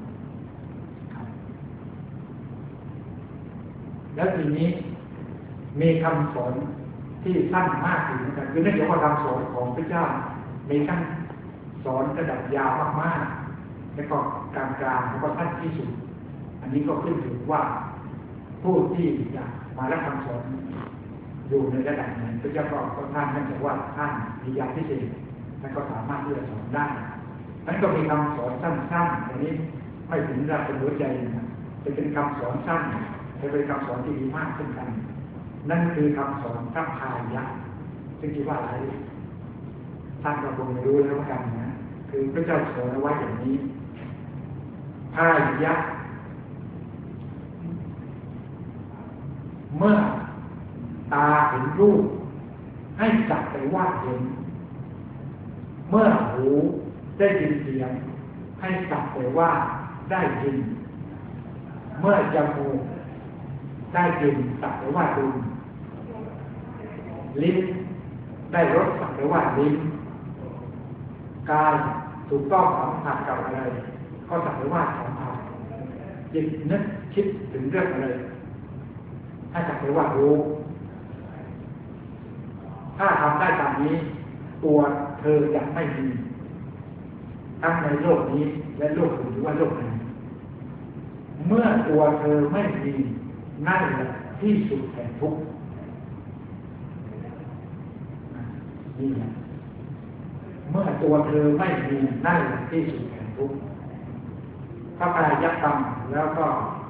แล้วทีนี้มีคำสอนที่สั้นมากอยู่เหมือนกันคือเนื่องจากว่าคำสอนของพระเจ้ามีขั้นสอนระดับยาวมากๆแล้วก็กลางกลางแล้วก็สั้นที่สุดอันนี้ก็ขึ้นอยู่ว่าผู้ที่จะมารับคำสอนอยู่ในระดับไหนพระเจ้าก็ท่านนั่นจะว่าท่านมีญาณพิเศษและก็สามารถที่จะสอนได้นั้นก็มีคำสอนสั้นๆอันนี้ไม่ถึงระดับเป็นหัวใจนะจะเป็นคำสอนสั้นจะเป็นคำสอนที่ดีมากเช่นกันนั่นคือคำสอนพระพายะซึ่งคิดว่าอะไรท่านก็คงไม่รู้แล้วกันนะคือพระเจ้าสอนเอาไว้อย่างนี้พายะเมื่อตาเห็นรูปให้จับไปว่าเห็นเมื่อหูได้ยินเสียงให้จับไปว่าได้ยินเมื่อจมูกได้กลิ่นจับไปว่าดูลิ้นได้รสสัมผัสว่าลิ้นกายถูกต้องสัมผัสกับอะไรก็สัมผัสว่าสัมผัสจิตนึกคิดถึงเรื่องอะไรถ้าสัมผัสว่ารู้ถ้าทำได้ตามนี้ตัวเธอจะไม่มีทั้งในโลกนี้และโลกอื่นหรือว่าโลกไหนเมื่อตัวเธอไม่มีนั่นแหละที่สุดแห่งทุกข์นี่แหละเมื่อตัวเธอไม่มีนั่นแหละที่สุดแห่งทุกข์ถ้าใครยักษ์ฟังแล้วก็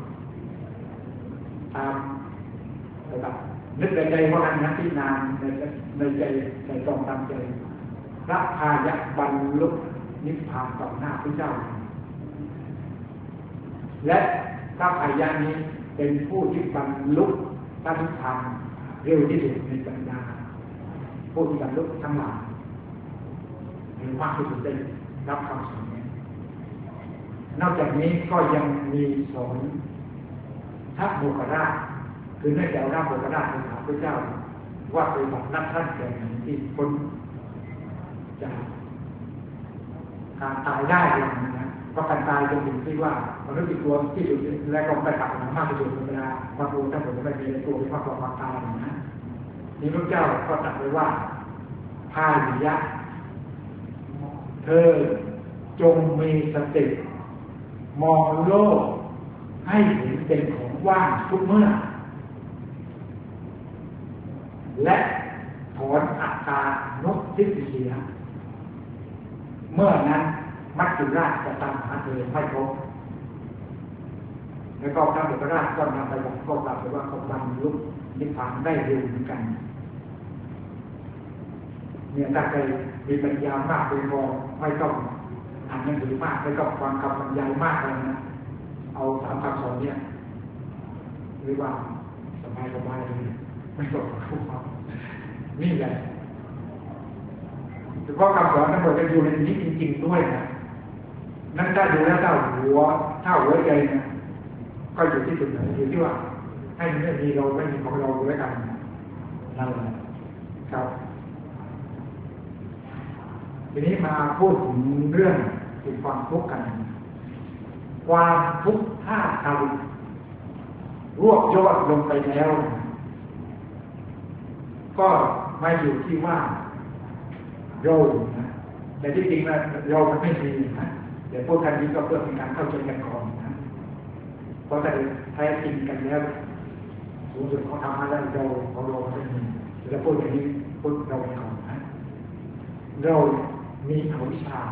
ตามระดับนึกในใจเพราะนั้นนะที่นานในในใจในตรงตามใจพระพายักษ์บรรลุนิพพานต่อหน้าพระเจ้าและพระพายักษ์นี้เป็นผู้ที่บรรลุนิพพานเร็วที่สุดในบรรดาผู้ที่บรรลุทั้งหลายหรือมากที่สุดได้รับคำสอนนี้นอกจากนี้ก็ยังมีสอนทัพโมกขราชคือเนื่องจากรับโมกขราชเป็นพระพุทธเจ้าว่าเป็นบัตรนักท่านแก่ที่คนจากการตายได้อย่างนั้นนะเพราะการตายเป็นสิ่งที่ว่ามนุษย์ติดตัวที่สุดและก็ไปตัดหนังมากที่สุดเวลาพระพุทธเจ้าผมจะไม่มีตัวที่มากกว่าความตายนะนี่พระเจ้าก็ตรัสไว้ว่าพาหิยะเธอจงมีสติมองโลกให้เห็นเป็นของว่างทุกเมื่อและถอนอัตตานุทิฏฐิเสียเมื่อนั้นมัจจุราชจะตามหาเธอไม่พบแล้วก็พระเดชพระราชก็นำไปบอกก็กล่าวว่าเขาบรรลุนิพพานได้เร็วเหมือนกันเนี่ยถ้าใครมีปัญญามากเป็นพอไม่ต้องอ่านหนังสือมากไม่ต้องฟังคำบรรยายมากเลยนะเอาสามคำสอนเนี่ยหรือว่าสบายสบายเลยไม่ต้องทุกข์นี่แหละเฉพาะคำสอนทั้งหมดจะอยู่ในนี้จริงๆด้วยนะนั่นถ้าดูแล้วเท่าหัวเท่าหัวใจนะก็อยู่ที่จุดไหนอยู่ที่ว่าให้มันไม่มีเราไม่มีของเราด้วยกันนั่นแหละครับทีนี้มาพูดถึงเรื่องถึงความทุกข์กันความทุกข์ถ้าทำรวบยอดลงไปแล้วก็ไม่อยู่ที่ว่าเรานะแต่ที่จริงแล้วเรามันไม่มีนะเดี๋ยวพูดกันนี้ก็เพื่อเป็นการเข้าใจกันก่อนนะเพราะแต่แท้จริงกันแล้วสูงสุดเขาทำมาแล้วเราของเราไม่มีแล้วพูดอย่างนี้พูดเราไปก่อนนะเรามีอวิชชา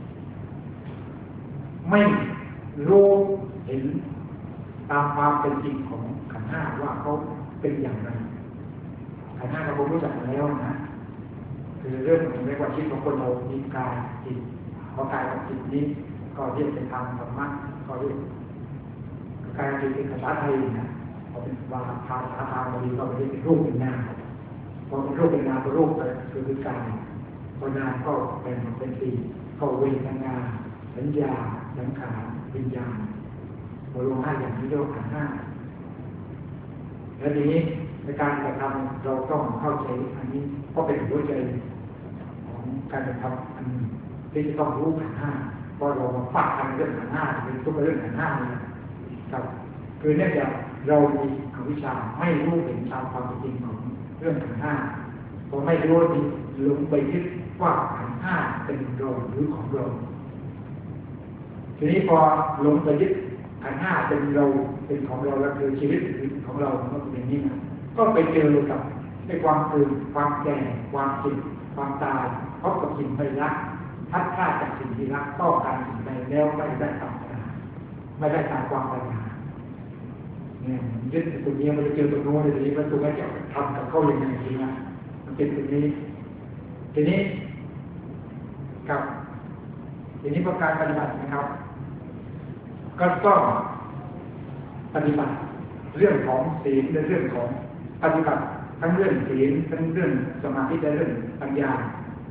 ไม่รู้เห็นตามความเป็นจริงของขันธ์ห้าว่าเขาเป็นอย่างไรขันธ์ห้าเรารู้จักแล้วนะคือเรื่องของเรียกว่าชีวิตของคนเรามีกายจิตเพราะกายกับจิตนี้ก็เรียกเป็นทางธรรมะก็เรียกกายกับจิตเป็นภาษาไทยนะพอเป็นวาภาษาทางบาลีก็เรียกเป็นรูปเป็นนามพอเป็นรูปเป็นนามก็รูปไปคือคือกายพอนามก็เป็นเป็นสี่ก็เวทนาสัญญาสังขารวิญญาณรวมห้าอย่างนี้เรียกว่าขันธ์ห้าและทีนี้ในการกระทำเราต้องเข้าใจอันนี้เพราะเป็นหัวใจของการกระทำอันที่จะต้องรู้ขันธ์ห้าเพราะเรามาฟังกันเรื่องขันธ์ห้าเป็นทุกเรื่องขันธ์ห้าเลยครับคือเนื่องจากเรามีอวิชชาไม่รู้เห็นตามความจริงของเรื่องขันธ์ห้าพอไม่รู้นี่ลงไปยึดว่าขันธ์ห้าเป็นเราหรือของเราทีนี้พอลงไปยึดขันธ์ห้าเป็นเราเป็นของเราแล้วคือชีวิตของเรามันก็เป็นอย่างนี้นะก็ไปเจอกับในความตื่นความแก่ความเจ็บความตายพบกับสิ่งไม่รักพัดพลาดจากสิ่งที่รักต้องการสิ่งใดแล้วไม่ได้ตามปรารถนาไม่ได้ตามความปรารถนาเนี่ยยึดตรงนี้มันจะเจอตรงโน้นเลยทีนี้มันตัวนี้จะทำกับเขาอย่างไรทีนะมันเป็นตรงนี้ทีนี้กับทีนี้ประการปฏิบัตินะครับก็ต้องปฏิบัติเรื่องของศีลและเรื่องของปฏิบัติทั้งเรื่องศีลทั้งเรื่องสมาธิและเรื่องปัญญา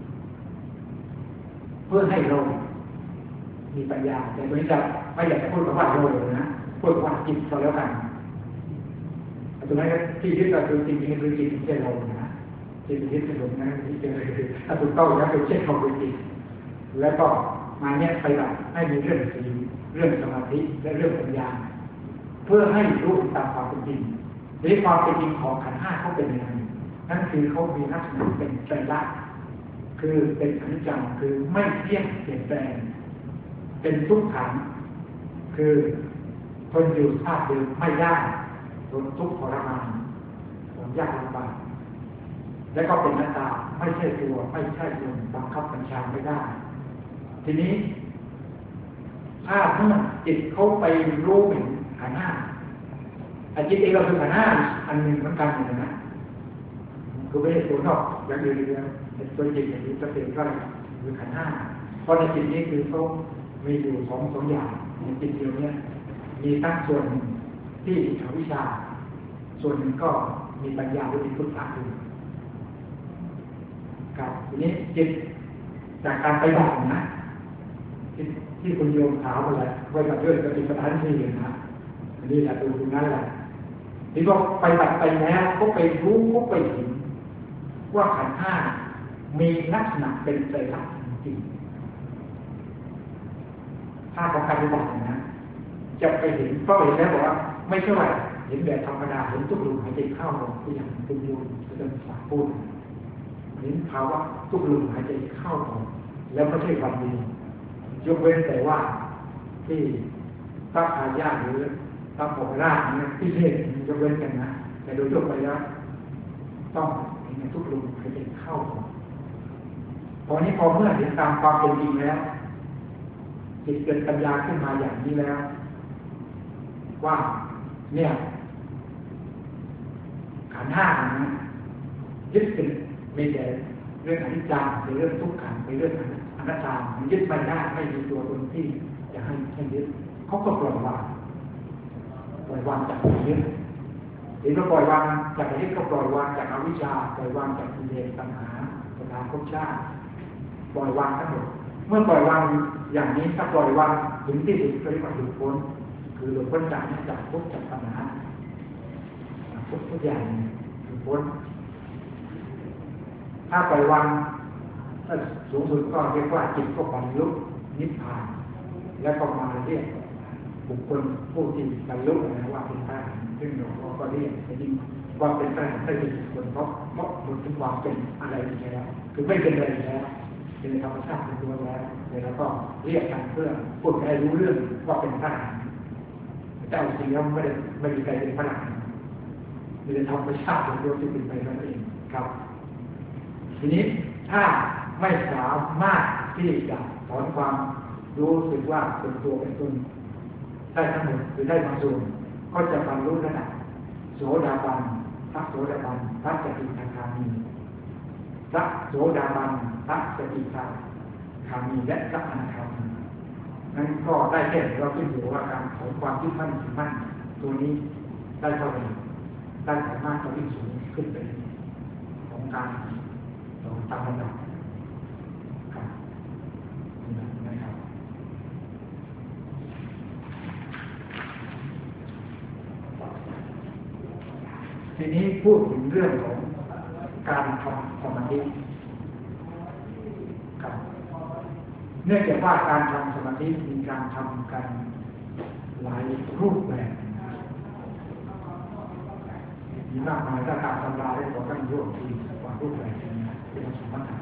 เพื่อให้เรามีปัญญาแต่ไม่จะไม่อยากจะพูดคำว่าเราเลยนะพูดว่าจิตก็แล้วกันตรงนั้นที่ยึดก็คือจริงๆคือจิตไม่ใช่เรานะจิตวิทยาสนุกนะที่เจอถ้าถูกต้องแล้วเป็นเช่นของจริงแล้วก็มาเนี่ยไปหลักให้มีเรื่องศีลเรื่องสมาธิและเรื่องปัญญาเพื่อให้รู้ตามความเป็นจริงในความเป็นจริงของขันธ์ห้าเขาเป็นยังไงนั่นคือเขามีลักษณะเป็นไตรลักษณ์คือเป็นอนิจจังคือไม่เที่ยงเปลี่ยนแปลงเป็นทุกขังคือทนอยู่ภาพเดิมไม่ได้ทนทุกข์ทรมานทนยากลำบากและก็เป็นหน้าตาไม่ใช่ตัวไม่ใช่ตนบังคับบัญชาไม่ได้ทีนี้ถ้าเมื่อจิตเขาไปรู้เห็นขันธ์ห้าแต่จิตเองเราคือขันธ์ห้าอันหนึ่งเหมือนกันอยู่นะคือไม่ใช่ตัวนอกอย่างอื่นเลยเป็นตัวจิตอย่างนี้จะเป็นก็คือขันธ์ห้าเพราะในจิตนี้คือเขามีอยู่สองสองอย่างในจิตเดียวนี้มีตั้งส่วนที่อวิชชาส่วนหนึ่งก็มีปัญญาหรือมีพุทธะอยู่ครับทีนี้จิตจากการไปดับนะที่ที่คุณโยมถามอะไรไว้กับเรื่องปฏิปทาที่สี่นะอันนี้แหละตัวคุณนั่นแหละที่ก็ไปดับไปแล้วก็ไปรู้ก็ไปเห็นว่าขันธ์ห้ามีลักษณะเป็นไตรลักษณ์จริงถ้าของการปฏิบัตินะจะไปเห็นก็เห็นแล้วบอกว่าไม่ใช่ว่าเห็นแบบธรรมดาเห็นทุกลมหายใจเข้าลงที่อย่างคุณโยมจะเป็นสาพูดเห็นภาวะทุกลมหายใจเข้าออกแล้วไม่ใช่วันเดียวยกเว้นแต่ว่าที่พระพายาหรือพระโพธิราชเนี่ยที่เทศยกเว้นกันนะแต่โดยทั่วไปแล้วต้องเห็นทุกลมหายใจเข้าออกตอนนี้พอเมื่อเห็นตามความเป็นจริงแล้วจิตเกิดปัญญาขึ้นมาอย่างนี้แล้วว่าเนี่ยขันธ์ห้านะยึดติดมีแต่เรื่องอนิจจังเป็นเรื่องทุกขังเป็นเรื่องอนัตตามันยึดไม่ได้ไม่มีตัวตนที่จะให้ให้ยึดเขาก็ปล่อยวางปล่อยวางจากยึดเห็นว่าปล่อยวางจากยึดก็ปล่อยวางจากอวิชชาปล่อยวางจากกิเลสตัณหาปัญหาภพชาติปล่อยวางทั้งหมดเมื่อปล่อยวางอย่างนี้ถ้าปล่อยวางถึงที่สุดก็เรียกว่าหลุดพ้นคือหลุดพ้นจากนี้จากภพจากปัญหาทุกทุกอย่างหลุดพ้นถ้าปล่อยวางสูงสุดก็เรียกว่าจิตก็บรรลุนิพพานแล้วก็มาเรียกบุคคลผู้ที่บรรลุนะว่าเป็นพระซึ่งเราก็เรียกแต่จริงว่าเป็นพระไม่เป็นบุคคลเพราะเพราะหลุดถึงความเป็นอะไรแล้วคือไม่เป็นอะไรแล้วเป็นธรรมชาติเป็นตัวแล้วแล้วก็เรียกกันเพื่อพูดให้รู้เรื่องว่าเป็นพระเจ้าจริงแล้วไม่ได้ไม่มีใครเป็นพระมีแต่ธรรมชาติเป็นตัวที่เป็นไปนั่นเองครับทีนี้ถ้าไม่สามารถที่จะถอนความรู้สึกว่าเป็นตัวเป็นตนได้ทั้งหมดหรือได้บางส่วนก็จะบรรลุระดับโสดาบันพระโสดาบันพระสกิทาคามีพระโสดาบันพระสกิทาคามีและพระอนาคามีนั้นก็ได้แค่เราขึ้นอยู่ว่าการถอนความที่มั่นถือมั่นตัวนี้ได้เท่าไหร่ได้สามารถจะวิ่งสูงขึ้นไปของการของตามระดับครับนะครับทีนี้พูดถึงเรื่องของการทำสมาธิครับเนื่องจากว่าการทำสมาธิมีการทำกันหลายรูปแบบมีมากมายถ้าตามตำราได้บอกกันโยกที่กว่ารูปแบบนี้เป็นสมถะ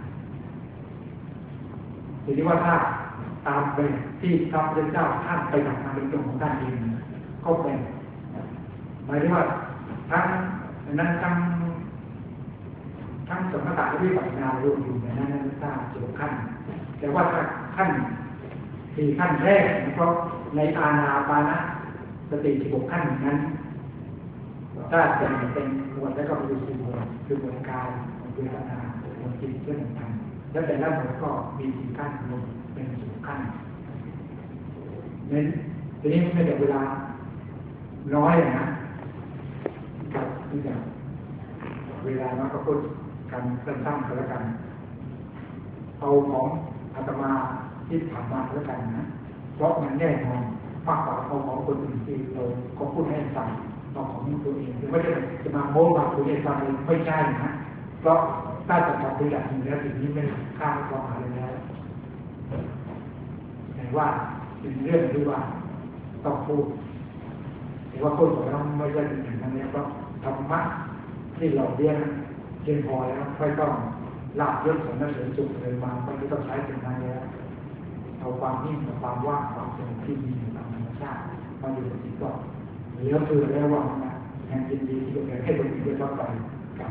ทีนี้ว่าถ้าตามไปที่พระพุทธเจ้าท่านไปทำงานเป็นตัวของท่านเองก็เป็นหมายถึงว่าทั้งนั้นทั้งทั้งสมถะและวิปัสสนารวมอยู่ในนั้นนั้นสร้างสิบขั้นแต่ว่าขั้นสี่ขั้นแรกเพราะในอานาปานสติสิบหกขั้นนั้นถ้าเป็นเป็นหมวดแล้วก็มีสี่หมวดคือหมวดกายหมวดเวทนาหมวดจิตเรื่องต่างๆแล้วแต่ละหมวดก็มีสี่ขั้นรวมเป็นสิบขั้นเน้นทีนี้ไม่ได้เวลาน้อยนะกับที่จะเวลาน้อยก็พูดกันสั้นๆก็แล้วกันเอาของอาตมาที่ผ่านมาแล้วกันนะเพราะมันแน่นอนมากกว่าเอาของคนอื่นที่เราก็พูดให้ฟังเอาของตัวเองคือไม่ได้จะมาโม้ว่าตัวเองฟังไม่ใช่นะเพราะถ้าจะทำตัวอย่างนี้แล้วสิ่งนี้ไม่ข้ามความหมายเลยแล้วแต่ว่าเป็นเรื่องที่ว่าต้องพูดแต่ว่าพูดของเราไม่ใช่เป็นอย่างนั้นแล้วก็ธรรมะที่เราเรียนเพียงพอแล้วไม่ต้องลาบยศสรรเสริญสุขเลยมาไม่ต้องใช้เป็นนั้นแล้วเอาความนิ่งกับความว่างความสงบที่มีอยู่ตามธรรมชาติมาอยู่ในจิตก็เหลือเฟือแล้วว่านะแห่งยินดีที่จะให้ลงไปต่อไปกับ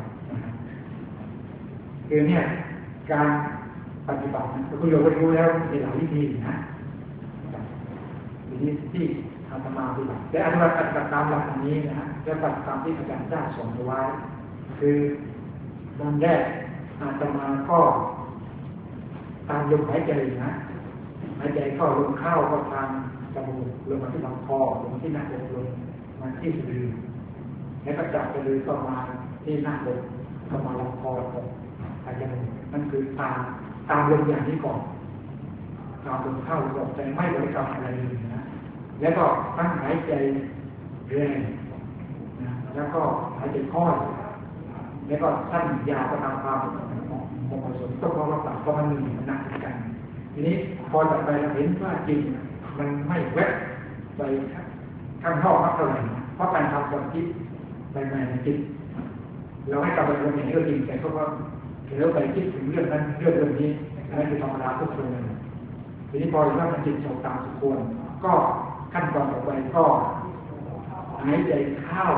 คือเนี่ยการปฏิบัติคุณโยมก็รู้แล้วมีหลายวิธีนะวิธีที่อาตมาปฏิบัติแต่อาตมาปฏิบัติตามหลักอันนี้นะฮะและปฏิบัติตามที่อาจารย์ได้สอนไว้คือดังแรกอาตมาก็ตามลมหายใจนะหายใจเข้าลมเข้าก็ทางจมูกลงมาที่ลำคอลงมาที่หน้าอกลงมาที่สะดือแล้วก็จับไปเลยก็มาที่หน้าอกก็มาลำคออกหายใจนั่นคือตามตามลมอย่างนี้ก่อนตามลมเข้าลมใจไม่บริกรรมอะไรเลยนะแล้วก็ตั้งหายใจแรงนะแล้วก็หายใจค่อยแล้วก็สั้นยาวก็ตามความเหมาะสมต้องเพราะว่าปรับเพราะมันมีมันหนักกันทีนี้พอจับไปเราเห็นว่าจริงมันไม่แวบไปข้างนอกมากเท่าไหร่เพราะการทำความคิดไปในจิตเราให้กลับไปเราเห็นเรื่องจริงแต่ก็ว่าเดี๋ยวไปคิดถึงเรื่องนั้นเรื่องเรื่องนี้นั่นคือธรรมดาทุกคนเลยทีนี้พอเห็นว่ามันจิตสงบตามสมควรก็ขั้นตอนต่อไปก็หายใจเข้า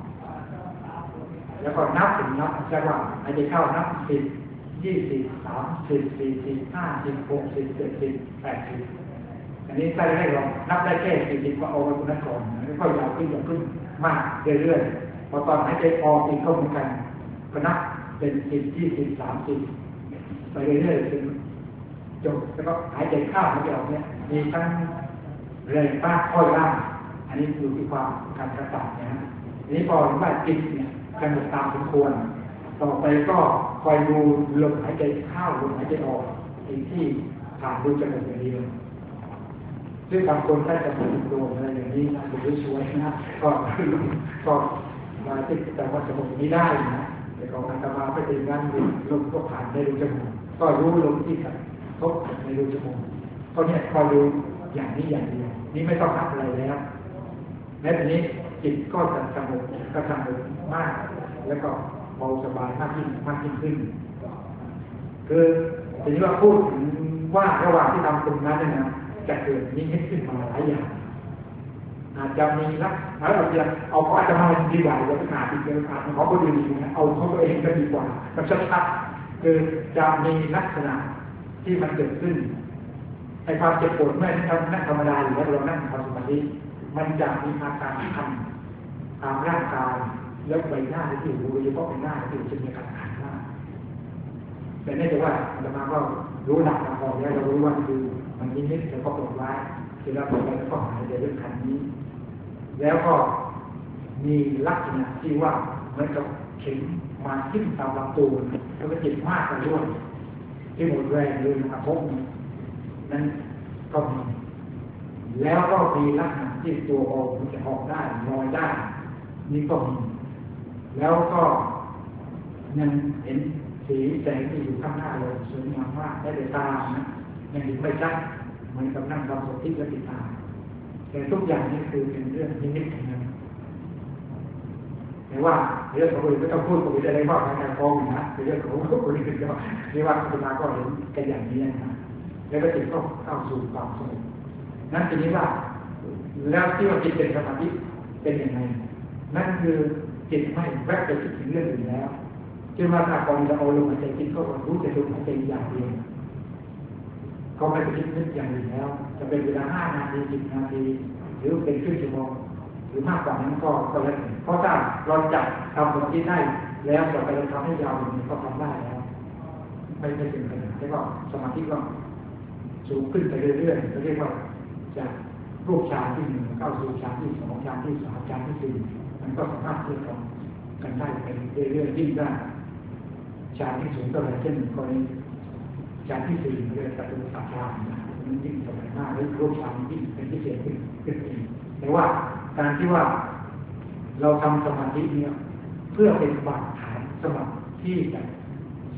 แล้วก็นับถึงนับใช่ว่าหายใจเข้านับสิบยี่สิบสามสิบสี่สิบห้าสิบหกสิบเจ็ดสิบแปดสิบอันนี้ใส่ได้ลองนับได้แค่สี่สิบก็เอาไว้ตรงนั้นก่อนแล้วก็ยาวขึ้นยาวขึ้นมากเรื่อยๆพอตอนหายใจออกอีกเข้าเหมือนกันก็นับเป็นสิบยี่สิบสามสิบไปเรื่อยๆจนจบแล้วก็หายใจเข้าหายใจออกเนี่ยมีทั้งแรงป้าค่อยล่างอันนี้คือที่ความการกระตัดนะฮะทีนี้พอเห็นว่าจิตเนี่ยกำหนดตามสมควรต่อไปก็คอยดูลมหายใจเข้าลมหายใจออกที่ที่ผ่านดูจมูกอย่างเดียวซึ่งบางคนใช้จมูกโดนอะไรอย่างนี้นะดูสวยนะก็ก็มาติดแต่ว่าจมูกนี้ได้นะแต่ของอาตมาไปถึงนั้นลมก็ผ่านในรูจมูกก็รู้ลมที่กระทบในรูจมูกเพราะเนี่ยคอยดูอย่างนี้อย่างเดียวนี่ไม่ต้องนับอะไรแล้วแม้ทีนี้จิตก็จะสงบก็สงบมากแล้วก็เบาสบายมากยิ่งมากยิ่งขึ้นคือทีนี้ว่าพูดถึงว่าระหว่างที่ทำตรงนั้นเนี่ยนะจะเกิดนิมิตขึ้นมาหลายอย่างอาจจะมีลักษณะเราจะเอาเขาอาจจะมาดีกว่าเราจะขาดอีกเยอะขาดเขาก็ดูดีนะเอาเขาตัวเองก็ดีกว่ากับชัดๆคือจะมีลักษณะที่มันเกิดขึ้นไอ้ความเจ็บปวดเมื่อที่เรานั่งธรรมดาอยู่แล้วเรานั่งทำสมาธิมันจะมีอาการคันตามร่างกายแล้วใบหน้าที่อยู่โดยเฉพาะใบหน้าที่อยู่จะมีอาการคันมากแต่นี่จะว่าอาตมาก็รู้หลักมาพอแล้วเรารู้ว่าคือมันนิมิตแล้วก็ปลดไว้คือเราปลดไว้แล้วก็หายใจเรื่องคันนี้แล้วก็มีลักษณะที่ว่าเหมือนกับเข็มมาทิ่มตามลำตัวแล้วก็เจ็บมากกว่าด้วยที่หมดแรงเลยนะครับพบนั้นก็มีแล้วก็มีลักษณะที่ตัวออกมันจะออกได้ลอยได้นี่ก็มีแล้วก็ยังเห็นสีแสงที่อยู่ข้างหน้าเราสวยงามมากได้แต่ตานะยังเห็นไม่ชัดเหมือนกับนั่งทำสมาธิและติดตาแต่ทุกอย่างนี้คือเป็นเรื่องนิมิตของมันแต่ว่าเรื่องของคนอื่นไม่ต้องพูดคนอื่นอะไรมากในการฟ้องนะเป็นเรื่องของคนอื่นก็เรียกว่าคุณมาก็เห็นกันอย่างนี้นะแล้วก็จิตก็เข้าสู่ความสงบนั่นทีนี้ว่าแล้วที่ว่าจิตเป็นสมาธิเป็นยังไงนั่นคือจิตไม่แวบไปคิดถึงเรื่องอื่นแล้วเช่นว่าถ้าพอเราเอาลมหายใจจิตก็รู้แต่ลมหายใจอย่างเดียวเขาไม่ไปคิดนึกอย่างอื่นแล้วจะเป็นเวลาห้านาทีสิบนาทีหรือเป็นครึ่งชั่วโมงหรือมากกว่านั้นก็ก็แล้วแต่เพราะถ้าเราจับทำสมาธิได้แล้วต่อไปเราทำให้ยาวอย่างนี้ก็ทำได้แล้วไม่ไม่เป็นปัญหาแล้วก็สมาธิก็สูงขึ้นไปเรื่อยๆเรียกว่าจากรูปฌานที่หนึ่งเข้าสู่ฌานที่สองฌานที่สามฌานที่สี่มันก็สามารถเทียบกันได้ไปเรื่อยๆยิ่งได้ฌานที่สูงเท่าไหร่เช่นกรณีฌานที่สี่เรียกว่าเป็นสัจฌานมันยิ่งสบายมากและรูปฌานยิ่งเป็นพิเศษขึ้นขึ้นเองแต่ว่าการที่ว่าเราทำสมาธิเนี่ยเพื่อเป็นบาดฐานสำหรับที่จะ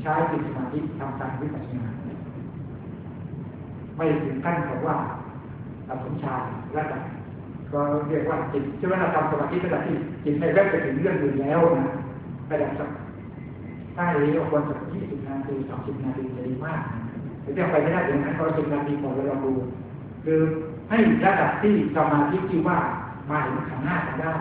ใช้จิตสมาธิทำการวิปัสสนาไม่ถึงขั้นกับว่าอสมชายระดับก็เรียกว่าจิตใช่ไหมเราทำสมาธิระดับที่จิตไม่แวบไปถึงเรื่องอื่นแล้วนะระดับสักถ้าเรียกว่าสักยี่สิบนาทีสามสิบนาทีจะดีมากแต่ถ้าไปไม่ได้ถึงนั้นก็สิบนาทีก่อนเราดูคือให้ระดับที่สมาธิที่ว่ามาเห็นขันธ์หน้ากันได้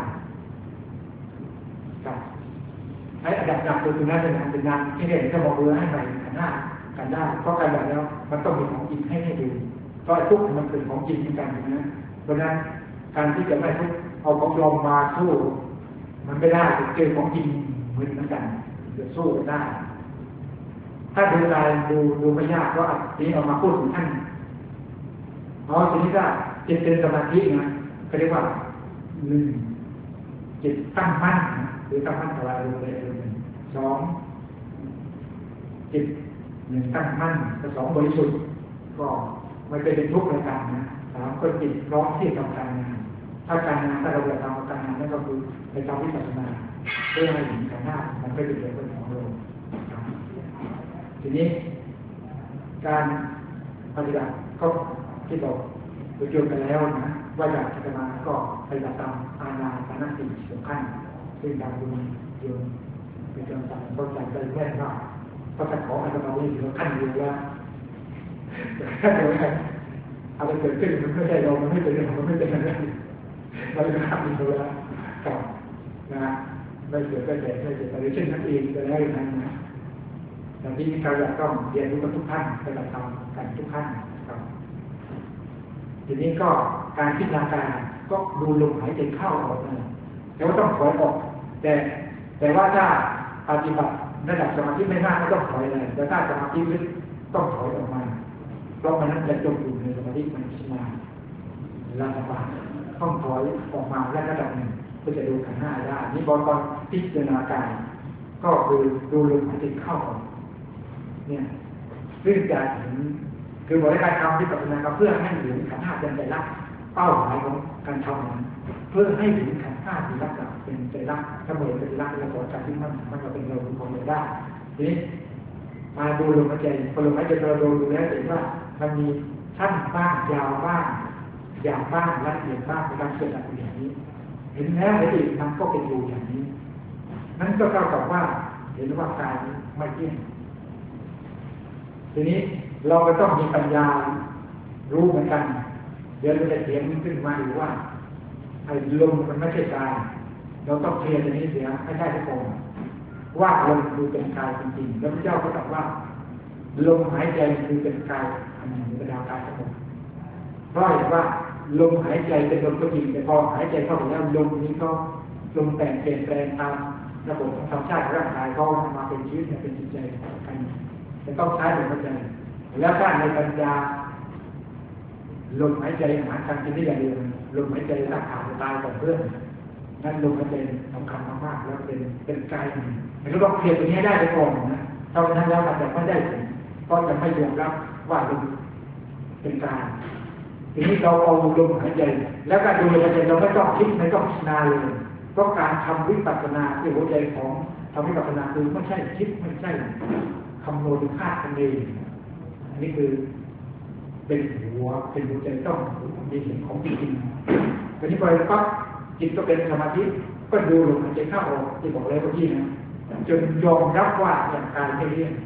ครับไอ้ระดับหนักคือตรงนั้นเป็นงานเป็นงานที่เรียนจะบอกเบอร์ให้ไปขันธ์หน้ากันได้เพราะการแบบแล้วมันต้องมีของจริงให้ให้ดูเพราะทุกมันเป็นของจริงเหมือนกันนะเพราะนั้นการที่จะไม่ทุกเอาของยอมมาสู้มันไม่ได้เจอของจริงเหมือนกันจะสู้กันได้ถ้าดูใจดูดูไม่ยากเพราะทีนี้เอามาพูดถึงท่านอ๋อทีนี้ก็จิตเป็นสมาธินะเขาเรียกว่าหนึ่งจิตตั้งมั่นหรือตั้งมั่นอะไรเลยสองจิตหนึ่งตั้งมั่นและสองบริสุทธิ์ก็ไม่เป็นทุกข์ในการนะสามก็จิตพร้อมที่ทำการงานถ้าการงานถ้าเราจะทำการงานนั่นก็คือในทำวิปัสสนาเพื่อให้ถึงการหน้ามันไม่เป็นเรื่องของเราทีนี้การปฏิบัติก็ที่บอกประโยชน์ไปแล้วนะว่าอยากจะมาก็ปฏิบัติตามอาณาปานสติสำคัญซึ่งการดูโยมเป็นการสั่งเข้าใจใจแน่นมากเพราะจะขออาจารย์นี่ถึงขั้นเดียวแล้วถ้าเกิดอะไรเกิดขึ้นมันไม่ใช่เรามันไม่เป็นเราไม่เป็นอะไรเราจะทำดีแล้วกับนะไม่เกิดก็แก่ไม่เกิดอะไรเช่นนั้นเองจะได้ยังไงนะแต่ที่เราอยากต้องเรียนรู้กันทุกท่านไปทำกันทุกท่านครับทีนี้ก็การพิจารณาก็ดูลมหายใจเข้าออกนะแต่ว่าต้องถอยออกแต่แต่ว่าถ้าปฏิบัติระดับสมาธิไม่มากก็ต้องถอยเลยแต่ถ้าสมาธิลึกต้องถอยออกมาเพราะมันนั้นจะจมอยู่ในสมาธิมันพิจารณาระดับต้องถอยออกมาและระดับหนึ่งก็จะดูขันธ์ห้าได้นี่บอลตอนพิจารณากายก็คือดูลมหายใจเข้าออกเนี่ยซึ่งจะเห็นคือบริการทำที่ปฏิบัติเพื่อให้เห็นขันธ์ห้าเป็นใจรักเป้าหมายของการทำนั้นเพื่อให้เห็นขันธ์ห้าเป็นรักเป็นใจรักเสมอเป็นรักและขอการที่มันมันจะเป็นเราของเราได้ทีนี้มาดูลมหายใจพอลมหายใจเราดูดูแล้วเห็นว่ามันมีสั้นบ้างยาวบ้างหยาบบ้างละเอียดบ้างในการเกิดอะไรอย่างนี้เห็นแล้วละเอียดมันก็เป็นอยู่อย่างนี้นั่นก็เท่ากับว่าเห็นว่ากายไม่เที่ยงทีนี้เราก็ต้องมีปัญญารู้เหมือนกันเดี๋ยวเราจะเถียงขึ้นมาหรือว่าไอ้ลมมันไม่ใช่กายเราต้องเคลียร์ตรงนี้เสียให้ได้ทุกคนว่าลมคือเป็นกายจริงๆแล้วพระเจ้าก็ตรัสว่าลมหายใจคือเป็นกายอันหนึ่งเป็นดาวกายทั้งหมดเพราะเห็นว่าลมหายใจเป็นลมก็จริงแต่พอหายใจเข้าไปแล้วลมนี้ก็ลมแต่งเปลี่ยนแปลงตามระบบธรรมชาติร่างกายเขามาเป็นชีวิตเป็นจิตใจกันจะต้องใช้ลมหายใจแล้วถ้าในปัญญาลมหายใจหาการกินได้อย่างเดียวลมหายใจรักษาตายก่อนเพื่อนนั่นลมหายใจสำคัญมากๆแล้วเป็นเป็นกายแต่ก็ต้องเคลียร์ตรงนี้ได้ไปก่อนนะตอนนั้นแล้วอาจจะไม่ได้ผลก็จะไม่ยอมรับว่าลมเป็นกายทีนี้เราเอาลมหายใจแล้วการดูลมหายใจเราไม่ต้องคิดไม่ต้องพิจารณาเลยเพราะการทำวิปัสสนาที่หัวใจของทำวิปัสสนาคือไม่ใช่คิดไม่ใช่คำนวณคาดคะเนอันนี้คือเป็นหัวเป็นหัวใจต้องมีสิ่งของจริงๆทีนี้พอปั๊บจิตก็เป็นสมาธิก็ดูลมหายใจเข้าออกที่บอกแล้วเมื่อกี้นะจนยอมรับว่าอย่างกายไม่เที่ยง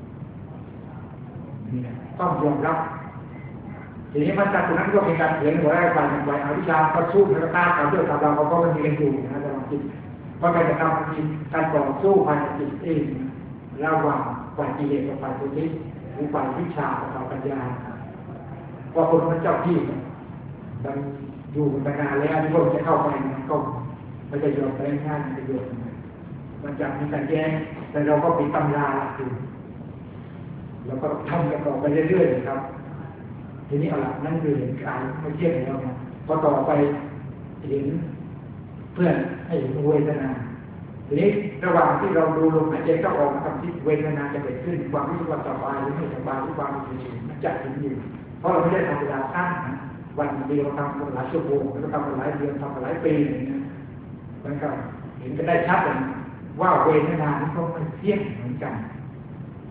นี่ต้องยอมรับทีนี้มันจากตรงนั้นก็มีการเถียงหัวแรกฝ่ายหนึ่งฝ่ายอวิชชาก็สู้แล้วก็ต้านกันเรื่องของเราเขาก็มันมีกันอยู่นะแต่บางทีว่าการจะทำจิตการต่อสู้ภายในจิตเองระหว่างฝ่ายกิเลสกับฝ่ายปุถุชนหรือฝ่ายวิชากับฝ่ายปัญญาว่าคนมันเจ้าที่มันอยู่มานานแล้วที่พวกจะเข้าไปมันก็ไม่จะยอมไปง่ายๆประโยชน์มันจะมีการแย้งแต่เราก็มีตำราอยู่แล้วก็ทำกันต่อไปเรื่อยๆครับทีนี้เอาละนั่นคือเห็นกายไม่เที่ยงแล้วนะพอต่อไปเห็นเพื่อนให้เห็นเวทนาทีนี้ระหว่างที่เราดูลมหายใจเข้าออกกับที่เวทนาจะเกิดขึ้นความรู้สึกว่าสบายหรือไม่สบายหรือความรู้สึกมันจะเห็นอยู่เพราะเราไม่ได้ทำเวลาสั้นนะวันเดียวทำหลายชั่วโมงแล้วก็ทำหลายเดือนทำหลายปีอย่างนี้มันก็เห็นกันได้ชัดเลยว่าเวทนานี้ก็ไม่เที่ยงเหมือนกัน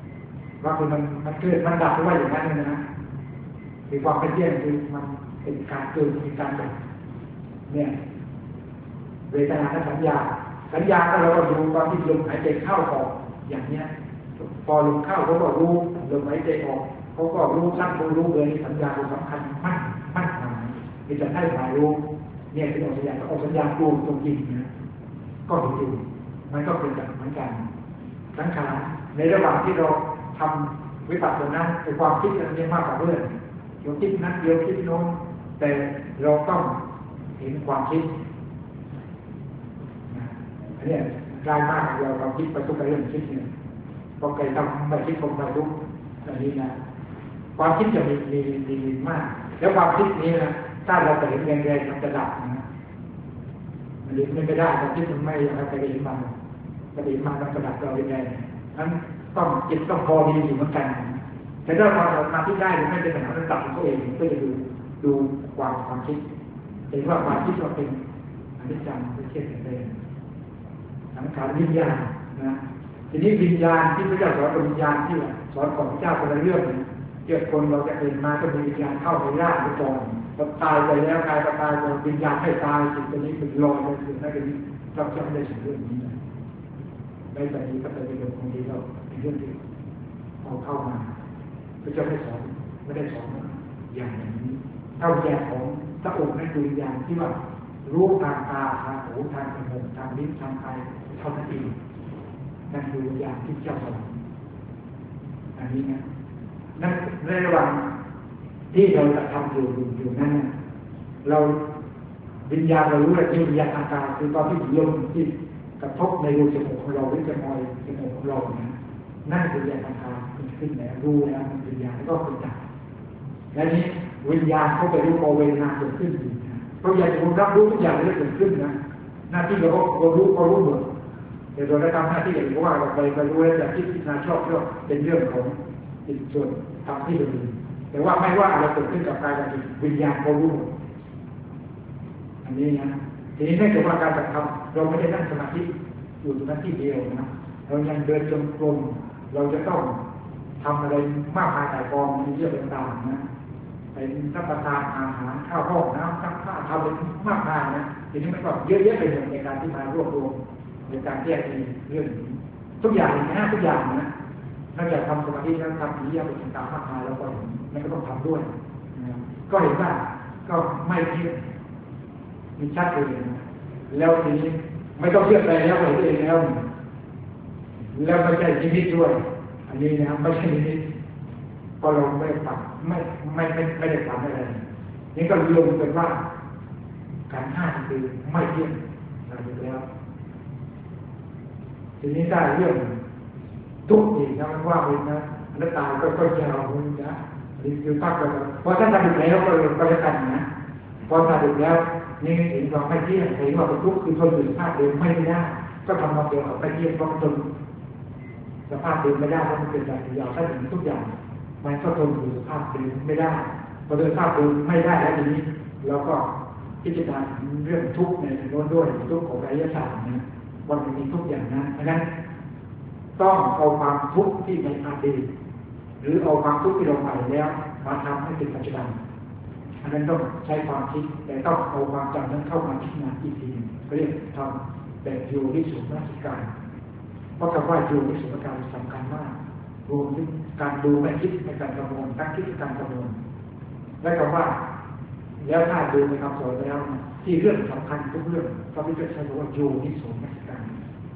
ว่าคือมันมันเกิดมันดับหรือว่าอย่างนั้นเลยนะมีความเป็นเที่ยงคือมันเป็นการเกิดมีการดับเนี่ยเวทนาและสัญญาสัญญาก็เราก็ดูตอนที่ลมหายใจเข้าออกอย่างเนี้ยพอลมเข้าเขาก็รู้ลมหายใจออกเขาก็รู้สั้นรู้รู้เลยสัญญาเป็นสำคัญมั่นมั่นหมายมีแต่ให้หมายรู้เนี่ยคือออกสัญญาออกสัญญาดูตรงจริงนะก็เห็นอยู่มันก็เป็นแบบเหมือนกันสังขารในระหว่างที่เราทำวิปัสสนาในความคิดอันนี้มากกว่าเพื่อนเดี๋ยวคิดนั้นเดี๋ยวคิดโน้นแต่เราต้องเห็นความคิดอันนี้กลายมากเราเราคิดไปทุกเรื่องคิดเนี่ยพอใครทำไม่คิดคงไม่รู้อันนี้นะความคิดจะมีมีมีมากแล้วความคิดนี้นะถ้าเราไปเห็นแรงๆมันจะดับนะมันเห็นไม่ได้ความคิดมันไม่อยากให้ไปเห็นมันไปเห็นมันมันจะดับเราแรงๆนั้นต้องจิตต้องพอดีอยู่เหมือนกันแต่ถ้าเราทำที่ได้หรือไม่เป็นปัญหาเราตัดตัวเองก็จะดูดูความความคิดเห็นว่าความคิดเราเป็นอนิจจังไม่เที่ยงเป็นสังขารวิญญาณนะทีนี้วิญญาณที่พระเจ้าสอนเป็นวิญญาณที่สอนของพระเจ้าคนละเรื่องเกี่ยวกับคนเราจะเกิดมาก็มีวิญญาณเข้าในร่างไปก่อนพอตายไปแล้วกายก็ตายไปวิญญาณให้ตายสิ่งตัวนี้เป็นลอยไปถึงนั่นเป็นเราจะไม่ได้สอนเรื่องนี้ในแต่นี้ก็จะเป็นเรื่องของที่เราเป็นเรื่องที่เอาเข้ามาพระเจ้าไม่สอนไม่ได้สอนอย่างนี้เท่าแก่ของพระองค์นั่นคือวิญญาณที่ว่ารู้ทางตาทางหูทางจมูกทางลิ้นทางกายเท่านั้นเองนั่นคือวิญญาณที่เจ้าสอนอันนี้นะนั่นในระหว่างที่เราจะทำอยู่อยู่นั่นเราวิญญาณเรารู้แล้วที่วิญญาณทางกายคือตอนที่ลมที่กระทบในรูจมูกของเราหรือจมูกจมูกของเราเนี่ยนั่นคือวิญญาณทางกายขึ้นแล้วรู้แล้วมันวิญญาณก็เป็นดับและนี้วิญญาณเขาไปรู้พอเวทนาเกิดขึ้นอยู่นะเพราะอยากจะรับรู้ทุกอย่างที่เกิดขึ้นนะหน้าที่เราก็เรารู้ก็รู้หมดแต่โดยการทำหน้าที่อย่างที่ว่าเราไปไปรู้แล้วจากที่พิจารณาชอบชอบเป็นเรื่องของจิตส่วนทำที่เราดีแต่ว่าไม่ว่าอะไรเกิดขึ้นกับกายกับจิตวิญญาณเขารู้อันนี้นะทีนี้เนื่องจากว่าการทำเราไม่ได้นั่งสมาธิอยู่ตรงนั้นที่เดียวนะเรายังเดินจงกรมเราจะต้องทำอะไรมากมายหลายกองมีเยอะต่างๆนะเป็นรับประทานอาหารข้าวห้องน้ำซักผ้าทำเป็นมากมายนะทีนี้มันก็เยอะแยะไปหมดในการที่มารวบรวมในการแก้ในเรื่องนี้ทุกอย่างนะทุกอย่างนะนอกจากทำสมาธิแล้วทำอิริยาบถต่างๆมากมายแล้วก็มันก็ต้องทำด้วยนะก็เห็นว่าก็ไม่เที่ยงมีชัดเลยนะแล้วทีนี้ไม่ต้องเชื่อใจแล้วเห็นเองแล้วแล้วไม่ใช่ชีวิตด้วยอันนี้นะไม่ใช่ชีวิตพอเราไม่ฝันไม่ไม่ไม่ไม่ได้ฝันอะไรนี่ก็รวมเป็นว่าการห้าคือไม่เที่ยงเราดูแล้วทีนี้ได้เรื่องทุกข์อีกนะมันว่าเองนะอนัตตาก็ค่อยๆเอาเลยนะนี่คือภาพเราพอท่านทำถูกแล้วก็ก็จะกันนะพอทำถูกแล้วนี่เห็นความไม่เที่ยงเห็นว่าเป็นทุกข์คือทนอยู่สภาพเดิมไม่ได้ก็ทำมาเกี่ยวกับไม่เที่ยงเพราะทนสภาพเดิมไม่ได้เพราะมันเป็นแบบยาวถ้าถึงทุกอย่างมันก็ทนอยู่สภาพเดิมไม่ได้พอเดินสภาพเดิมไม่ได้แล้วทีนี้เราก็พิจารณาเรื่องทุกข์ในโน้นด้วยทุกข์ของอริยสัจนะว่ามันมีทุกอย่างนั้นเพราะนั้นต้องเอาความทุกข์ที่ในอดีตหรือเอาความทุกข์ที่เราผ่านแล้วมาทำให้เป็นปัจจุบันอันนั้นต้องใช้ความคิดแต่ต้องเอาความจำนั้นเข้ามาพิจารณาอีกทีก็เรียกทำแบบโยนิโสมนสิการเพราะคำว่าโยนิโสมนสิการสำคัญมากรวมถึงการดูไม่คิดในการคำนวณการคิดในการคำนวณและคำว่าแล้วถ้าดูในคำสอนแล้วที่เรื่องสำคัญทุกเรื่องก็พิจารณาว่าโยนิโสมนสิการ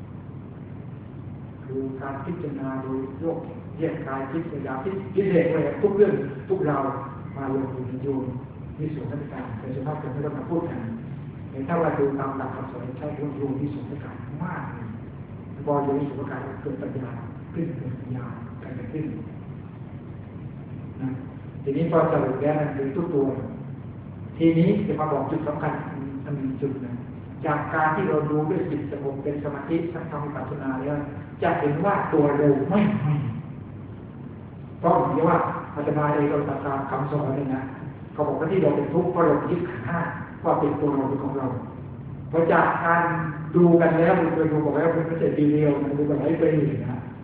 คือการพิจารณาโดยโลกแยกกายพิจารณาพิพิเศษเลยทุกเรื่องทุกเรามารวมอยู่ในโยนิโสมนสิการแต่ส่วนมากจะไม่ต้องมาพูดกันแต่ถ้าว่าดูตามหลักคำสอนใช้โยนิโสมนสิการมากเลยพอโยนิโสมนสิการเกิดปัญญาขึ้นเกิดปัญญาการเกิดขึ้นนะทีนี้พอสรุปแล้วนั่นคือทุกตัวทีนี้จะมาบอกจุดสำคัญอันหนึ่งจุดนะจากการที่เราดูด้วยจิตสงบเป็นสมาธิทั้งทำวิปัสสนาแล้วจะเห็นว่าตัวเราไม่มีเพราะอย่างว่าอาจารย์เองเราตามคำสอนเลยนะเขาบอกว่าที่เราเป็นทุกข์เพราะเรายึดขันธ์ห้าว่าเป็นตัวเราเป็นของเราพอจากการดูกันแล้วเราดูบอกแล้วมันไม่ใช่ปีเดียวมันดูกันหลายปีนะจ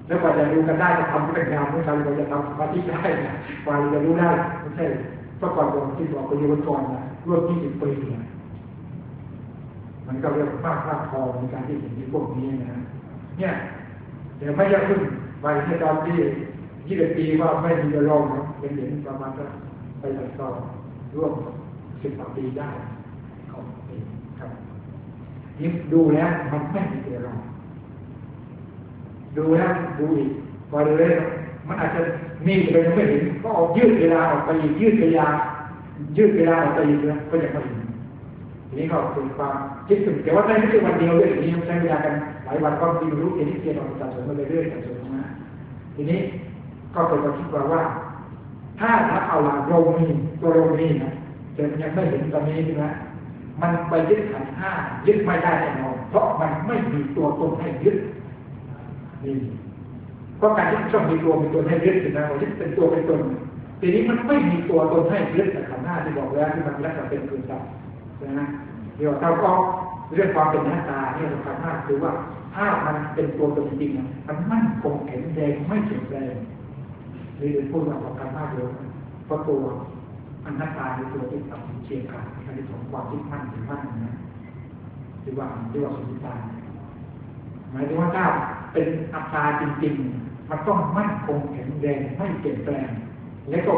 แล้วกว่าจะรู้กันได้จะทำเป็นงานไม่ใช่เราจะทำสมาธิได้นะกว่าจะรู้ได้ไม่ใช่เมื่อก่อนผมที่บอกไปอยู่บนก่อนนะร่วมยี่สิบปีเนี่ยมันก็เรียกมากมากพอในการที่เห็นที่พวกนี้นะเนี่ยเดี๋ยวไม่ยากขึ้นไปที่ตอนที่ยี่สิบปีว่าไม่มีอารมณ์นะเป็นเห็นประมาณก็ไปตัดต่อร่วมสิบกว่าปีได้ของเองครับนี่ดูแล้วมันไม่มีอารมณ์ดูแล้วดูอีกพอดูแล้วมันอาจจะมีไปไม่เห็นก็ออกยืดเวลาออกไปยืดเวลายืดเวลาออกไปอีกนะก็ยังไม่เห็นทีนี้ก็เป็นความคิดถึงแต่ว่าไม่ใช่วันเดียวด้วยทีนี้ใช้เวลากันหลายวันก็มีรู้เห็นที่เกี่ยวกับสะสมมาเรื่อยๆสะสมนะทีนี้ก็เป็นความคิดว่าว่าถ้าถ้าเอาหลักโรมีตัวโรมีนะจะยังไม่เห็นตอนนี้ใช่ไหมมันไปยึดขันธ์ห้ายึดไม่ได้แน่นอนเพราะมันไม่มีตัวตนให้ยึดนี่เพราะการที่ต้องมีตัวมีตนให้ยึดนะเรายึดเป็นตัวเป็นตนทีนี้มันไม่มีตัวตนให้ยึดแต่ขันธ์ห้าที่บอกแล้วที่มันรักษาเป็นคือสัตว์นะเดี๋ยวเราก็เรื่องความเป็นหน้าตาเนี่ยสำคัญมากคือว่าถ้ามันเป็นตัวตนจริงๆมันมั่นคงแข็งแรงไม่เปลี่ยนแปลงนี่เป็นพูดว่าสำคัญมากเลยเพราะตัวอันหน้าตาเป็นตัวที่ตัดสินเชียงกันในที่ของความยึดมั่นถือมั่นนะที่ว่าที่ว่าสมมติการหมายถึงว่าถ้าเป็นอัตตาจริงๆมันต้องมั่นคงแข็งแรงไม่เปลี่ยนแปลงและก็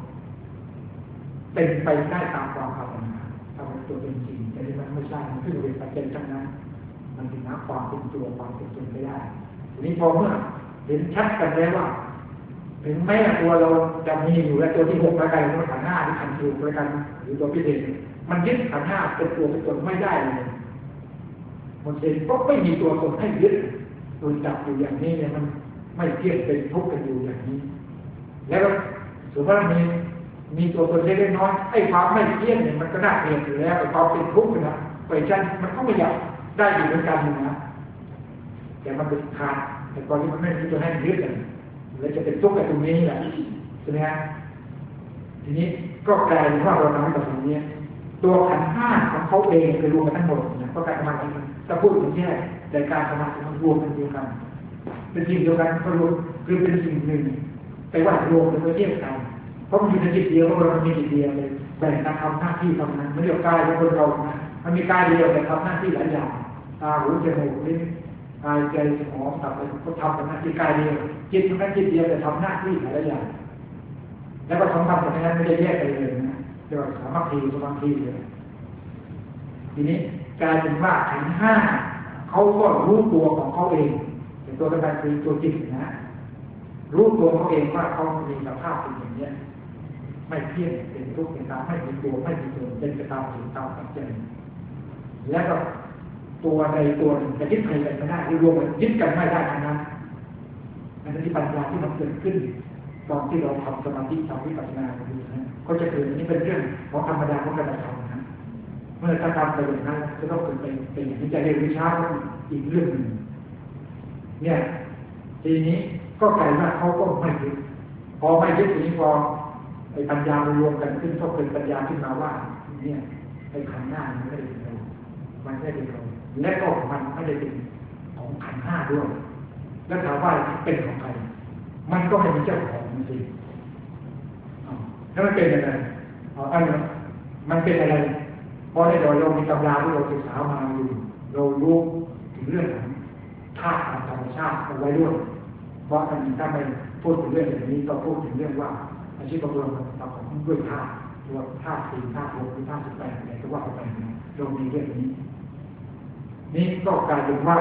เป็นไปได้ตามความภาวนาทำเป็นตัวเป็นจริงแต่ที่มันไม่ใช่มันขึ้นเป็นปัจจัยทั้งนั้นมันถึงนับความเป็นตัวความเป็นตนไม่ได้ทีนี้พอเมื่อเห็นชัดกันแล้วว่าถึงแม้ตัวเราจะมีอยู่และตัวที่หกประการตัวขันธ์ห้าที่ขันธ์ถูกประการหรือตัวพิเศษมันยึดขันธ์ห้าเป็นตัวเป็นตนไม่ได้เลยมันเองก็ไม่มีตัวตนให้ยึดตัวจับอยู่อย่างนี้เนี่ยมันไม่เที่ยงเป็นทุกข์กันอยู่อย่างนี้แล้วสุภาพมีมีตัวตนเล็กน้อยไอ้ความไม่เที่ยงเนี่ยมันก็น่าเกลียดอยู่แล้วไอ้ความเป็นทุกข์นะไปชั้นมันก็ไม่อยากได้อยู่เหมือนกันนะแต่มันเป็นขาดแต่ตอนนี้มันไม่มีตัวให้ยึดเลยแล้วจะเป็นทุกข์กับตรงนี้แหละใช่ไหมฮะทีนี้ก็กลายเป็นว่าเราทำให้กับตรงนี้ตัวขันธ์ห้าของเขาเองคือรวมกันทั้งหมดนะเพราะการทำงานถ้าพูดถึงแค่แต่การทำงานมันรวมกันเดียวกันเป็นสิ่งเดียวกันก็รวมคือเป็นสิ่งหนึ่งแต่ว่ารวมเป็นตัวเทียบกันเพราะมันอยู่ในจิตเดียวเพราะเรามีจิตเดียวเลยแบ่งการทำหน้าที่ทำนั้นไม่เรียกกายของคนเรานะมันมีกายเดียวแต่ทำหน้าที่หลายอย่างตาหูจมูกลิ้นกายใจสมองตับอะไรก็ทำเป็นหน้าที่กายเดียวจิตมันจิตเดียวแต่ทำหน้าที่หลายอย่างแล้วก็ทำทำแบบนั้นไม่ได้แยกไปเลยนะเรียกว่าสามัคคีสมาธิเลยทีนี้กลายเป็นว่าขันธ์ห้าเขาก็รู้ตัวของเขาเองเป็นตัวสำคัญคือตัวจิตนะรู้ตัวเขาเองว่าเขามีสภาพเป็นอย่างนี้ไม่เที่ยงเป็นทุกข์เป็นตามไม่มีตัวไม่มีตนเป็นไปตามสิ่งตามปัจจัยแล้วก็ตัวใดตัวหนึ่งจะยึดใครกันไม่ได้ที่รวมกันยึดกันไม่ได้ทั้งนั้นนั่นคือปัญญาที่มันเกิดขึ้นตอนที่เราทำสมาธิทำวิปัสสนากันอยู่นะก็จะเกิดนี้เป็นเรื่องของธรรมดาของการกระทำนะเมื่อถ้าทำไปอย่างนั้นจะต้องเกิดเป็นเป็นอย่างที่จะเรียนวิชาอีกเรื่องหนึ่งเนี่ยทีนี้ก็กลายว่าเขาก็ไม่ยึดพอไม่ยึดทีนี้พอไอ้ปัญญารวมกันขึ้นก็เป็นปัญญาขึ้นมาว่าเนี่ยไอ้ขันธ์หน้ามันไม่ได้เป็นเรามันไม่ได้เป็นเราและก็มันไม่ได้เป็นของขันธ์ห้าด้วยแล้วถามว่าเป็นของใครมันก็ไม่มีเจ้าของมันสิแล้วมันเป็นอะไรเอาอันนั้นมันเป็นอะไรเพราะในโดยเรามีตำราที่เราศึกษามาอยู่เรารู้ถึงเรื่องของธาตุธรรมชาติเอาไว้ด้วยเพราะอันนี้ถ้าไม่พูดถึงเรื่องอย่างนี้ก็พูดถึงเรื่องว่าอาชีพประกอบมันประกอบด้วยธาตุตัวธาตุสี่ธาตุหกหรือธาตุสิบแปดอะไรก็ว่าไปเรามีเรื่องนี้นี่ก็กลายเป็นว่า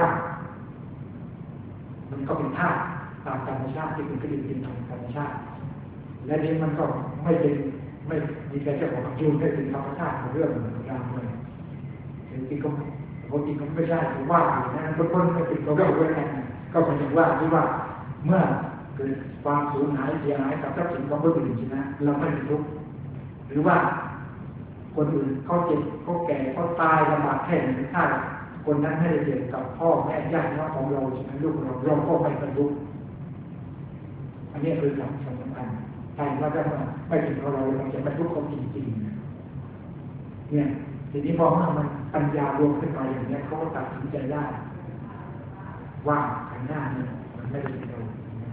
มันก็เป็นธาตุตามธรรมชาติที่เป็นกระดิ่งเป็นธรรมชาติและนี้มันก็ไม่เป็นไม่มีการเจ้าของยูนได้เป็นธรรมชาติของเรื่องธรรมดาเลยจริงๆก็ปกติก็ไม่ใช่ผมว่าอย่างนั้นทุกคนไม่เป็นเขาก็รู้กันก็เป็นอย่างว่าที่ว่าเมื่อเกิดความสูญหายเสียหายกับทรัพย์สินของคนอื่นใช่ไหมเราไม่มีทุกข์หรือว่าคนอื่นเขาเจ็บเขาแก่เขาตายลำบากแค่ไหนถ้าคนนั้นไม่ได้เกี่ยวกับพ่อแม่ญาติน้องของเราใช่ไหมลูกเราเราก็ไม่เป็นทุกข์อันนี้คือสำคัญใช่ว่าถ้าไม่ถึงเราเราจะไม่ทุกข์เขาจริงๆเนี่ยทีนี้พอมันปัญญารวมขึ้นมาอย่างนี้เขาก็ตัดสินใจได้ว่าขันธ์หน้าเนี่ยมันไม่ได้เป็นเรา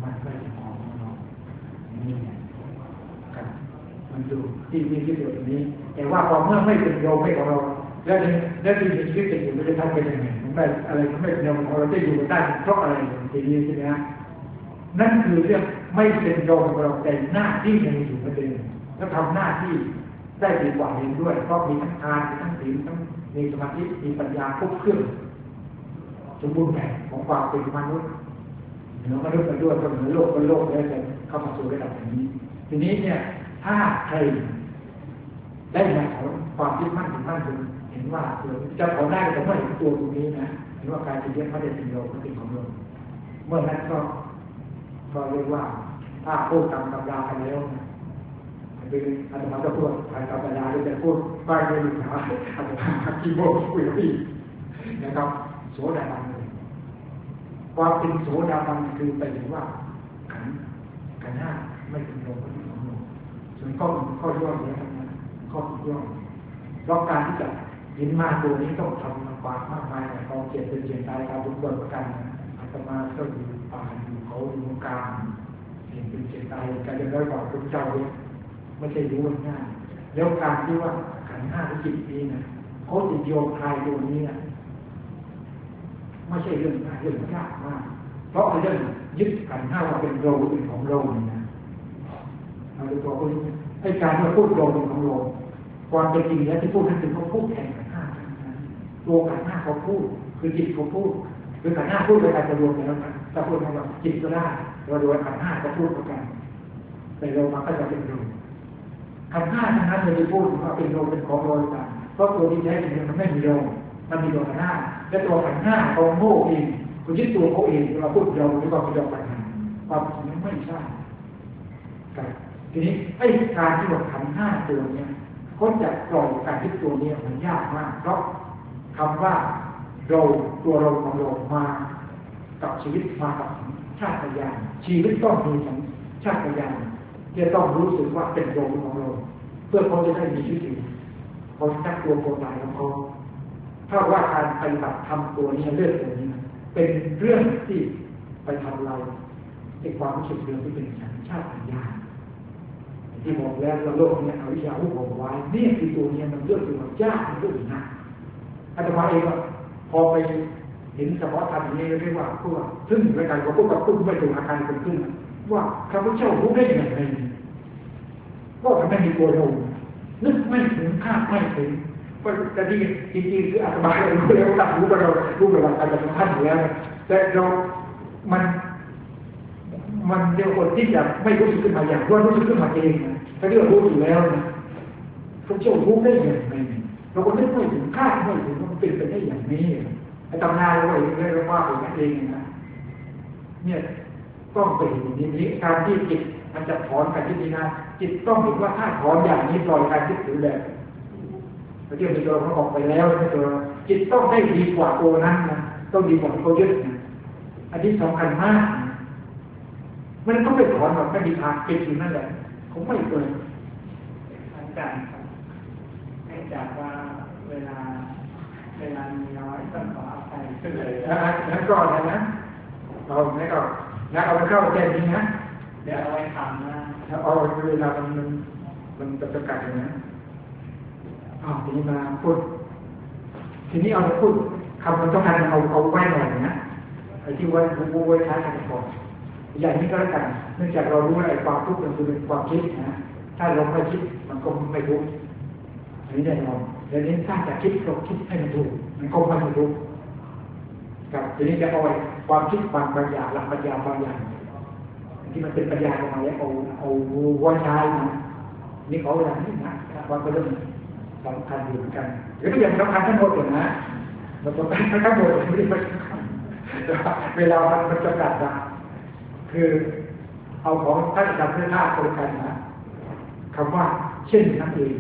มันไม่ใช่ของเรานี่ไงครับมันดูที่มีที่อยู่ตรงนี้แต่ว่าพอเมื่อไม่เป็นโยมไม่ของเราแล้วแล้วที่มีชีวิตเป็นอยู่มันจะทำเป็นยังไงมันไม่อะไรมันไม่เป็นโยมของเราจะอยู่ได้เพราะอะไรทีนี้ใช่ไหมฮะนั่นคือเรื่องไม่เป็นโยมของเราแต่หน้าที่ยังอยู่เหมือนเดิมแล้วทำหน้าที่ได้ดีกว่าเองด้วยเพราะมีทั้งทานมีทั้งศีลทั้งมีสมาธิมีปัญญาครบเครื่องสมบูรณ์แบบของความเป็นมนุษย์เหนือมนุษย์ไปด้วยก็เหนือโลกก็โลกแล้วจะเข้ามาสู่ระดับอย่างนี้ทีนี้เนี่ยถ้าใครได้มาถอนความยึดมั่นถือมั่นเห็นว่าจะถอนได้แต่ไม่เห็นตัวตรงนี้นะเห็นว่าการที่ยึดไม่ได้เป็นโลกไม่เป็นของโลกเมื่อนั้นก็ก็เรียกว่าถ้าพูดตามตำราไปแล้วนะเป็นอาจารย์ก็พูดภายตามตำราจะพูดป้ายเรื่องหาอาจารย์กีโบคุยกับพี่นะครับโสดาบันเลยความเป็นโสดาบันคือไปถึงว่าขันขันห้าไม่เป็นโลกไม่เป็นของโลกส่วนข้อข้อย่อนี้นะข้อย่อเพราะการที่จะยินมาตัวนี้ต้องทำลำบากมากมายเขาเจ็บเป็นเจ็บตายการทุกข์ประกันอาตมาก็อยู่ป่าอยู่เขาอยู่กลางเห็นเป็นเจ็บตายการจะได้บอกคุณเจ้าเนี่ยไม่ใช่รู้ง่ายแล้วการที่ว่าขันห้าที่จิตนี้นะเขาจะโยงทายตัวนี้นะไม่ใช่เรื่องง่ายเรื่องยากมากเพราะเรื่องยึดขันห้าว่าเป็นเราเป็นของเราเนี่ยนะเราจะบอกว่าไอ้การที่พูดเราเป็นของเราความเป็นจริงแล้วที่พูดนั่นคือเขาพูดแทนขันห้าตัวขันห้าเขาพูดคือจิตเขาพูดคือขันห้าพูดโดยการจะรวมแล้วกันถ้าพูดมาว่าจิตก็ได้เราโดยขันห้าก็พูดเหมือนกันแต่เรามาก็จะเป็นเราขันห้าทั้งนั้นจะไปพูดว่าเป็นเราเป็นของเราต่างเพราะตัวที่แท้จริงมันไม่มีเรามันมีตัวขันห้าและตัวขันห้าเขาโง่เองคุณยึดตัวเขาเองเราพูดเราหรือว่าเป็นเราขันห้าความจริงไม่ใช่ครับทีนี้ไอ้การที่ว่าขันห้าตัวเนี้ยเขาจะปล่อยการยึดตัวนี้มันยากมากเพราะคำว่าเราตัวเราของเรามากับชีวิตมากับชาติปัญญาชีวิตต้องมีสัญชาติปัญญาจะต้องรู้สึกว่าเป็นเราของเราเพื่อเขาจะได้มีชีวิตอยู่เขาจักตัวโกตายของเขาถ้าว่าการปฏิบัติทำตัวนี้เรื่องตัวนี้เป็นเรื่องที่ไปทำลายในความรู้สึกเดิมที่เป็นสัญชาติปัญญาที่บอกแล้วว่าโลกนี้อวิชชาหุบผมไว้นี่คือตัวนี้มันเรื่องตัวยากมันเรื่องหนักอาตมาเองก็พอไปเห็นเฉพาะธรรมนี้เรียกว่าพวกซึ่งรายการก็พูดกับพูดไม่ถูกอาการเป็นขึ้นว่าข้าพเจ้ารู้ได้อย่างไรก็ทำไมมีตัวเรานึกไม่ถึงคาดไม่ถึงว่าแต่ที่จริงๆคืออาตมาเรารู้แล้วรับรู้ว่าเรารู้ประวัติการของท่านอยู่แล้วแต่เรามันมันเดียวคนที่จะไม่รู้สึกขึ้นมาอย่างว่ารู้สึกขึ้นมาเองนะถ้าที่เรารู้อยู่แล้วนะพระเจ้ารู้ได้อย่างไรเราก็นึกไม่ถึงคาดไม่ถึงว่ามันเป็นไปได้อย่างนี้ไอ้ตำนานเราเองเรียกว่าเป็นเองนะเนี่ยต้องไปเห็นอย่างนี้การที่จิตมันจะถอนการคิดนี้นะจิตต้องเห็นว่าถ้าถอนอย่างนี้ปล่อยการคิดถือแบบพระเจ้ามีตัวเขาออกไปแล้วไม่ตัวจิตต้องได้ดีกว่าตัวนั้นนะต้องดีกว่าที่เขายึดนะอันนี้สำคัญมากมันต้องไปถอนแบบไม่มีทางเป็นอยู่นั่นแหละผมไม่เกินอาจารย์ให้จากว่าเวลาเวลามีน้อยต้องขออภัยขึ้นเลยแล้วก็อะไรนะเราแล้วก็แล้วเอาไปเข้าใจจริงนะเดี๋ยวเอาไปทำนะแล้วเอาเวลามันมันมันจะประกาศนะอ้าวทีนี้มาพูดทีนี้เอาพูดคำมันต้องการเอาเอาไว้หน่อยนะไอ้ที่ไว้บูไว้ท้ายกันก่อนอย่างนี้ก็แล้วกันเนื่องจากเรารู้ว่าไอ้ความทุกข์มันคือเป็นความคิดนะถ้าเราไม่คิดมันก็ไม่ทุกข์อันนี้แน่นอนเดี๋ยวนี้ถ้าจะคิดเราคิดให้มันถูกมันก็ไม่ทุกข์กับทีนี้จะเอาความคิดบางปัญญาหลักปัญญาบางอย่างที่มันเป็นปัญญาออกมาแล้วเอาเอาไว้ใช้นะนี่เขาอย่างนี้นะว่าเป็นเรื่องสำคัญอยู่เหมือนกันหรือไม่อย่างสำคัญทั้งหมดเลยนะมันสำคัญทั้งหมดไม่ได้เวลามันมันจำกัดนะคือเอาของท่านอาจารย์เพื่อหน้าคนกันนะคำว่าเช่นนั้นเอง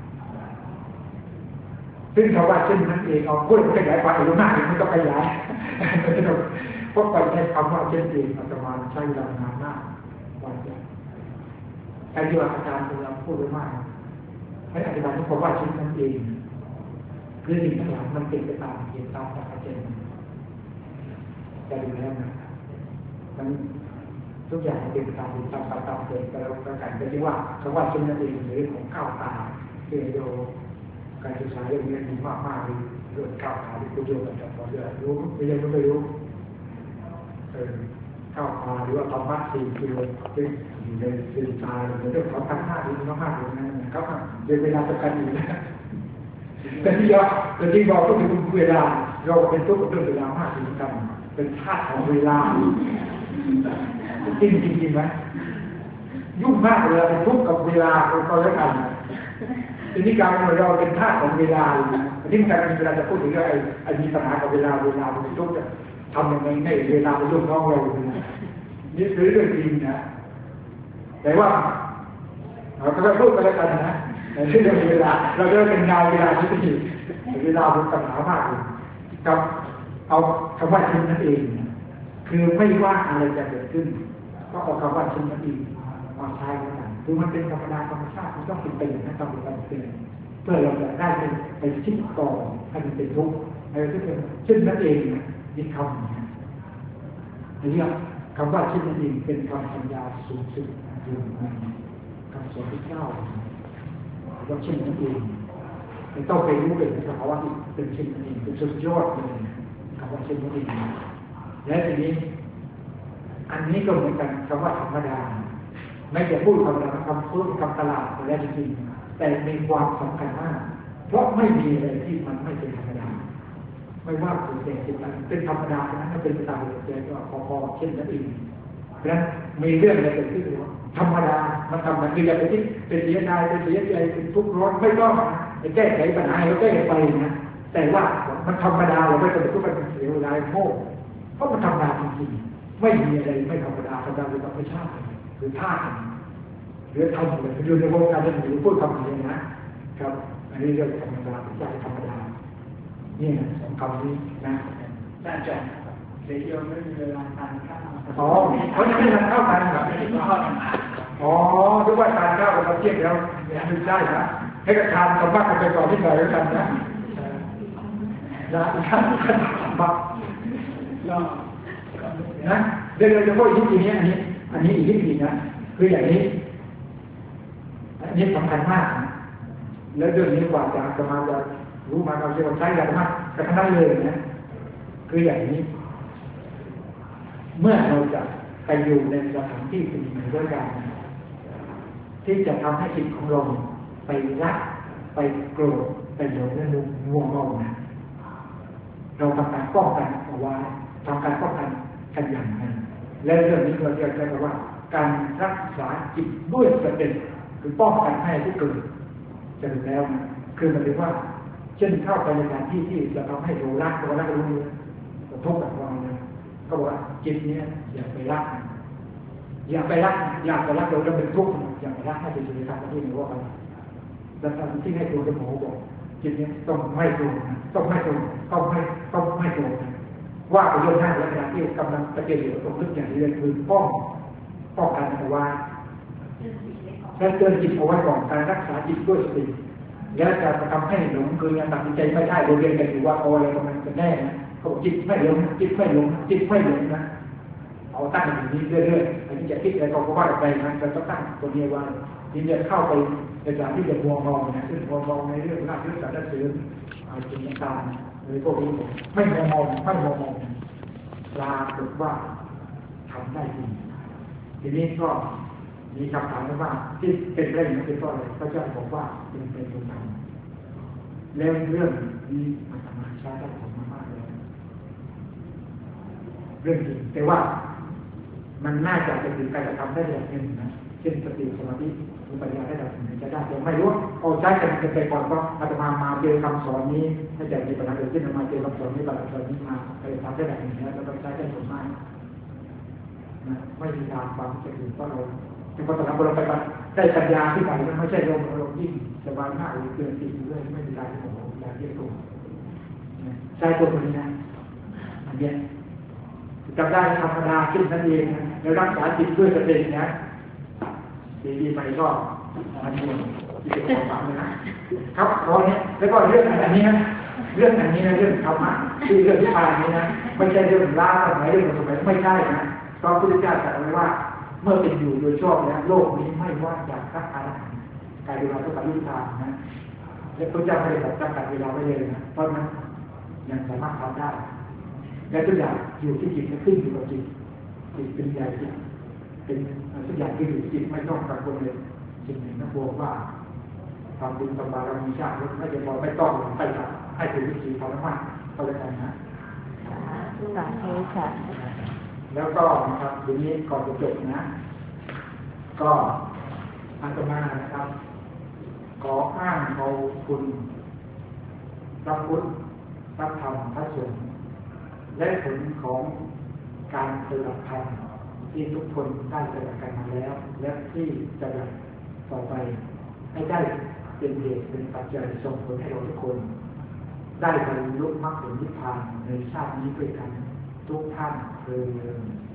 ซึ่งคำว่าเช่นนั้นเองเอาพูดขยายความอยู่หน้าเองมันก็ขยายเพราะไปใช้คำว่าเช่นเองอาตมาใช้เวลานานมากวันเดียวไอ้ที่ว่าอาจารย์พยายามพูดไว้มากให้อธิบายที่คำว่าเช่นนั้นเองคือสิ่งทั้งหลายมันเป็นไปตามเหตุตามปัจจัยจะดูแล้วนะมันทุกอย่างเป็นตามตามตามเกิดแต่เราประกันก็ที่ว่าคำว่าชนติหรือของก้าวตาคือโยการศึกษาเรื่องนี้มีมากมากเลยเรื่องก้าวตาที่คุณโยมจะพอจะรู้ไม่ยังไม่รู้เออก้าวตาหรือว่าธรรมะสี่คือที่อยู่ในสื่อตาหรือเรื่องของพันห้าหรือมากๆเลยนะเขาเดี๋ยวเวลาประกันอยู่นะแต่ที่เราแต่ที่บอกก็คือเวลาเราเป็นตัวกับเรื่องเวลามากเหมือนกันเป็นธาตุของเวลาจริงจริงไหมยุ่งมากเลยเป็นทุกข์กับเวลาเราแล้วกันทีนี้การเราเป็นธาตุของเวลาทีนี้การเวลาจะพูดถึงไอ้ไอ้มีปัญหากับเวลาเวลาเป็นทุกข์จะทำยังไงให้เวลาเป็นลูกน้องเรานี่คือเรื่องจริงนะแต่ว่าเราก็พูดไปแล้วกันนะในเรื่องเวลาเราจะเป็นงานเวลาที่ดีเวลาเป็นปัญหามากเลยกับเอาคำว่าชิ้นนั่นเองคือไม่ว่าอะไรจะเกิดขึ้นก็เอาคำว่าชิ้นนั่นเองมาใช้กันคือมันเป็นธรรมดาธรรมชาติมันต้องเป็นไปอย่างนั้นต้องเป็นไปเพื่อเราจะได้เป็นไปชิ้นก่อนให้มันเป็นทุกข์อะไรที่เป็นชิ้นนั่นเองนี่คำนี้เรียกคำว่าชิ้นนั่นเองเป็นคำสัญญาสูงสุดอยู่ในคำสอนที่เก้าว่าชิ้นนั่นเองไม่ต้องไปรู้เลยนะครับว่าเป็นชิ้นนั่นเองเป็นสุดยอดเลยคำว่าชิ้นนั่นเองและทีนี้อันนี้ก็เหมือนกันคำว่าธรรมดาไม่จะพูดธรรมดาคำพูดคำตลาดอะไรจริงๆแต่มีความสำคัญมากเพราะไม่มีอะไรที่มันไม่เป็นธรรมดาไม่ว่าสิ่งใดสิ่งใดเป็นธรรมดาฉะนั้นเป็นไปตามเหตุการณ์ก็พอๆเช่นนั้นเองเพราะฉะนั้นมีเรื่องอะไรเกิดขึ้นธรรมดามันทำมันคืออย่าไปคิดเป็นเสียดายเป็นเสียใจเป็นทุกข์ร้อนไม่ต้องไปแก้ไขปัญหาเราแก้ไปนะแต่ว่ามันธรรมดาเราไม่ต้องไปทุกข์เป็นเสียเวลาโง่เพราะมันธรรมดาจริงๆไม่มีอะไรไม่ธรรมดาธรรมดาเป็นธรรมชาติหรือธาตุหรือธรรมเลยอยู่ในวงการเรื่องหรือพูดคำนี้นะครับอันนี้เรื่องธรรมดาใจธรรมดานี่นะสองคำนี้นะน่าจะเดี๋ยวไม่มีเวลาทานข้าวอ๋อเขาจะไม่ทานข้าวกันครับอ๋อทุกวันทานข้าวเราเที่ยงแล้วไม่ได้นะให้กระทานสมบัติไปก่อนที่ไหนแล้วกันนะนะท่านบักนะเดี๋ยวเราจะพูดอีกทีนี้อันนี้อันนี้อีกทีนะคืออย่างนี้อันนี้สำคัญมากแล้วเรื่องนี้กว่าจะจะมาจะรู้มาเราจะใช้อย่างมากกระทั่งเลยนะคืออย่างนี้เมื่อเราจะไปอยู่ในสถานที่สิ่งหนึ่งด้วยกันที่จะทำให้จิตของเราไปรักไปโกรธไปหลงและง่วงเมานะเราทำการป้องกันเอาไว้ทำการป้องกันกันอย่างนั้นและเรื่องนี้เราเรียกได้ว่าการรักษาจิตด้วยสติคือป้องกันให้ที่เกิดจะถึงแล้วนะคือมันเรียกว่าเช่นเข้าไปในสถานที่ที่จะทำให้เรารักเรารักรู้กระทบกับเราเนี่ยก็บอกว่าจิตเนี้ยอย่าไปรักอย่าไปรักอย่าไปรักเราจะเป็นทุกข์อย่าไปรักให้เป็นสิ่งที่ทำที่หนึ่งว่าไปแล้วทำที่ให้ตัวจะหมูบอกจิตเนี้ยต้องไม่ตรงต้องไม่ตรงต้องไม่ต้องไม่ตรงว่าไปโยนให้แล้วขณะที่กำลังตะเกียบอยู่ตรงลึกอย่างนี้เลยคือป้องป้องกันเอาไว้และเตือนจิตเอาไว้ก่อนการรักษาจิตด้วยสติแล้วจะทำให้หลงคือยังตัดสินใจไม่ได้โดยเรียนกันอยู่ว่าเอาอะไรกำลังจะแน่นะเขาบอกจิตไม่หลงจิตไม่หลงจิตไม่หลงนะเอาตั้งอย่างนี้เรื่อยๆอันนี้จะคิดอะไรก็ว่าไปมันจะต้องตั้งตัวนี้ไว้ที่จะเข้าไปในการที่จะมองมองนะซึ่งมองมองในเรื่องหน้าที่สารเสริญจริงต่างๆในพวกนี้ไม่มองมองไม่มองมองปรากฏว่าทำได้จริงทีนี้ก็มีคำถามว่าที่เป็นเรื่องนี้เป็นเพราะอะไรพระเจ้าบอกว่าเป็นเป็นตัวธรรมแล้วเรื่องนี้มันทำให้ใช้ได้ผลมากเลยเรื่องจริงแต่ว่ามันน่าจะเป็นการกระทำได้อย่างหนึ่งนะเช่นสติสมาธิอุปัญญาได้แบบไหนจะได้ยังไม่รู้เอาใช้กันเป็นไปก่อนก็อาตมามาเจอคำสอนนี้ไม่ใช่มีปัญหาเกิดขึ้นมาเจอคำสอนนี้บางคำนี้มาไปทำได้แบบนี้แล้วก็ใช้ได้ผลมากนะไม่มีทางความจะถึงเพราะเราเป็นคนสำคัญเราไปได้ปัญญาที่ไหนมันไม่ใช่ลมลมยิ่งสบายมากเลยเกินสิ่งเรื่องไม่มีการที่ผมอยากเรียกตัวใช้ตัวนี้นะอันนี้จำได้ธรรมดาขึ้นนั่นเองแล้วรักษาจิตด้วยสตินะดีดีไปก็มันควรที่จะความฝังนะครับตอนนี้แล้วก็เรื่องอันนี้นะเรื่องอันนี้นะเรื่องธรรมะคือเรื่องที่ผ่านนี้นะไม่ใช่เรื่องล้าสมัยเรื่องสมัยไม่ใช่นะตอนพุทธเจ้าตรัสไว้ว่ามื่อเป็นอยู่โดยชอบแล้วโลกนี้ไม่ว่าจากพระอรหันต์กายเวลาต้องการยุติธรรมนะและพระเจ้าไม่ได้บอกจำกัดเวลาไว้เลยนะเพราะนั้นยังสามารถทำได้และทุกอย่างอยู่ที่จิตและขึ้นอยู่กับจิตจิตเป็นใหญ่จิตเป็นทุกอย่างที่อยู่จิตไม่ต้องกังวลเลยสิ่งหนึ่งนะบอกว่าทำบุญทำบารมีชาติไม่จะบอกไม่ต้องไปทำให้ถึงวิธีทำมากก็เลยกันนะสาธุค่ะแล้วก็นะครับทีนี้ก่อนจะจบนะก็อาตมานะครับขออ้างเอาคุณพระพุทธพระธรรมพระสงฆ์และผลของการปฏิบัติธรรมที่ทุกคนได้ปฏิบัติกันมาแล้วและที่จะต่อไปให้ได้เป็นเหตุเป็นปัจจัยส่งผลให้เราทุกคนได้บรรลุมรรคผลนิพพานในชาตินี้ด้วยกันทุกท่านเทอญ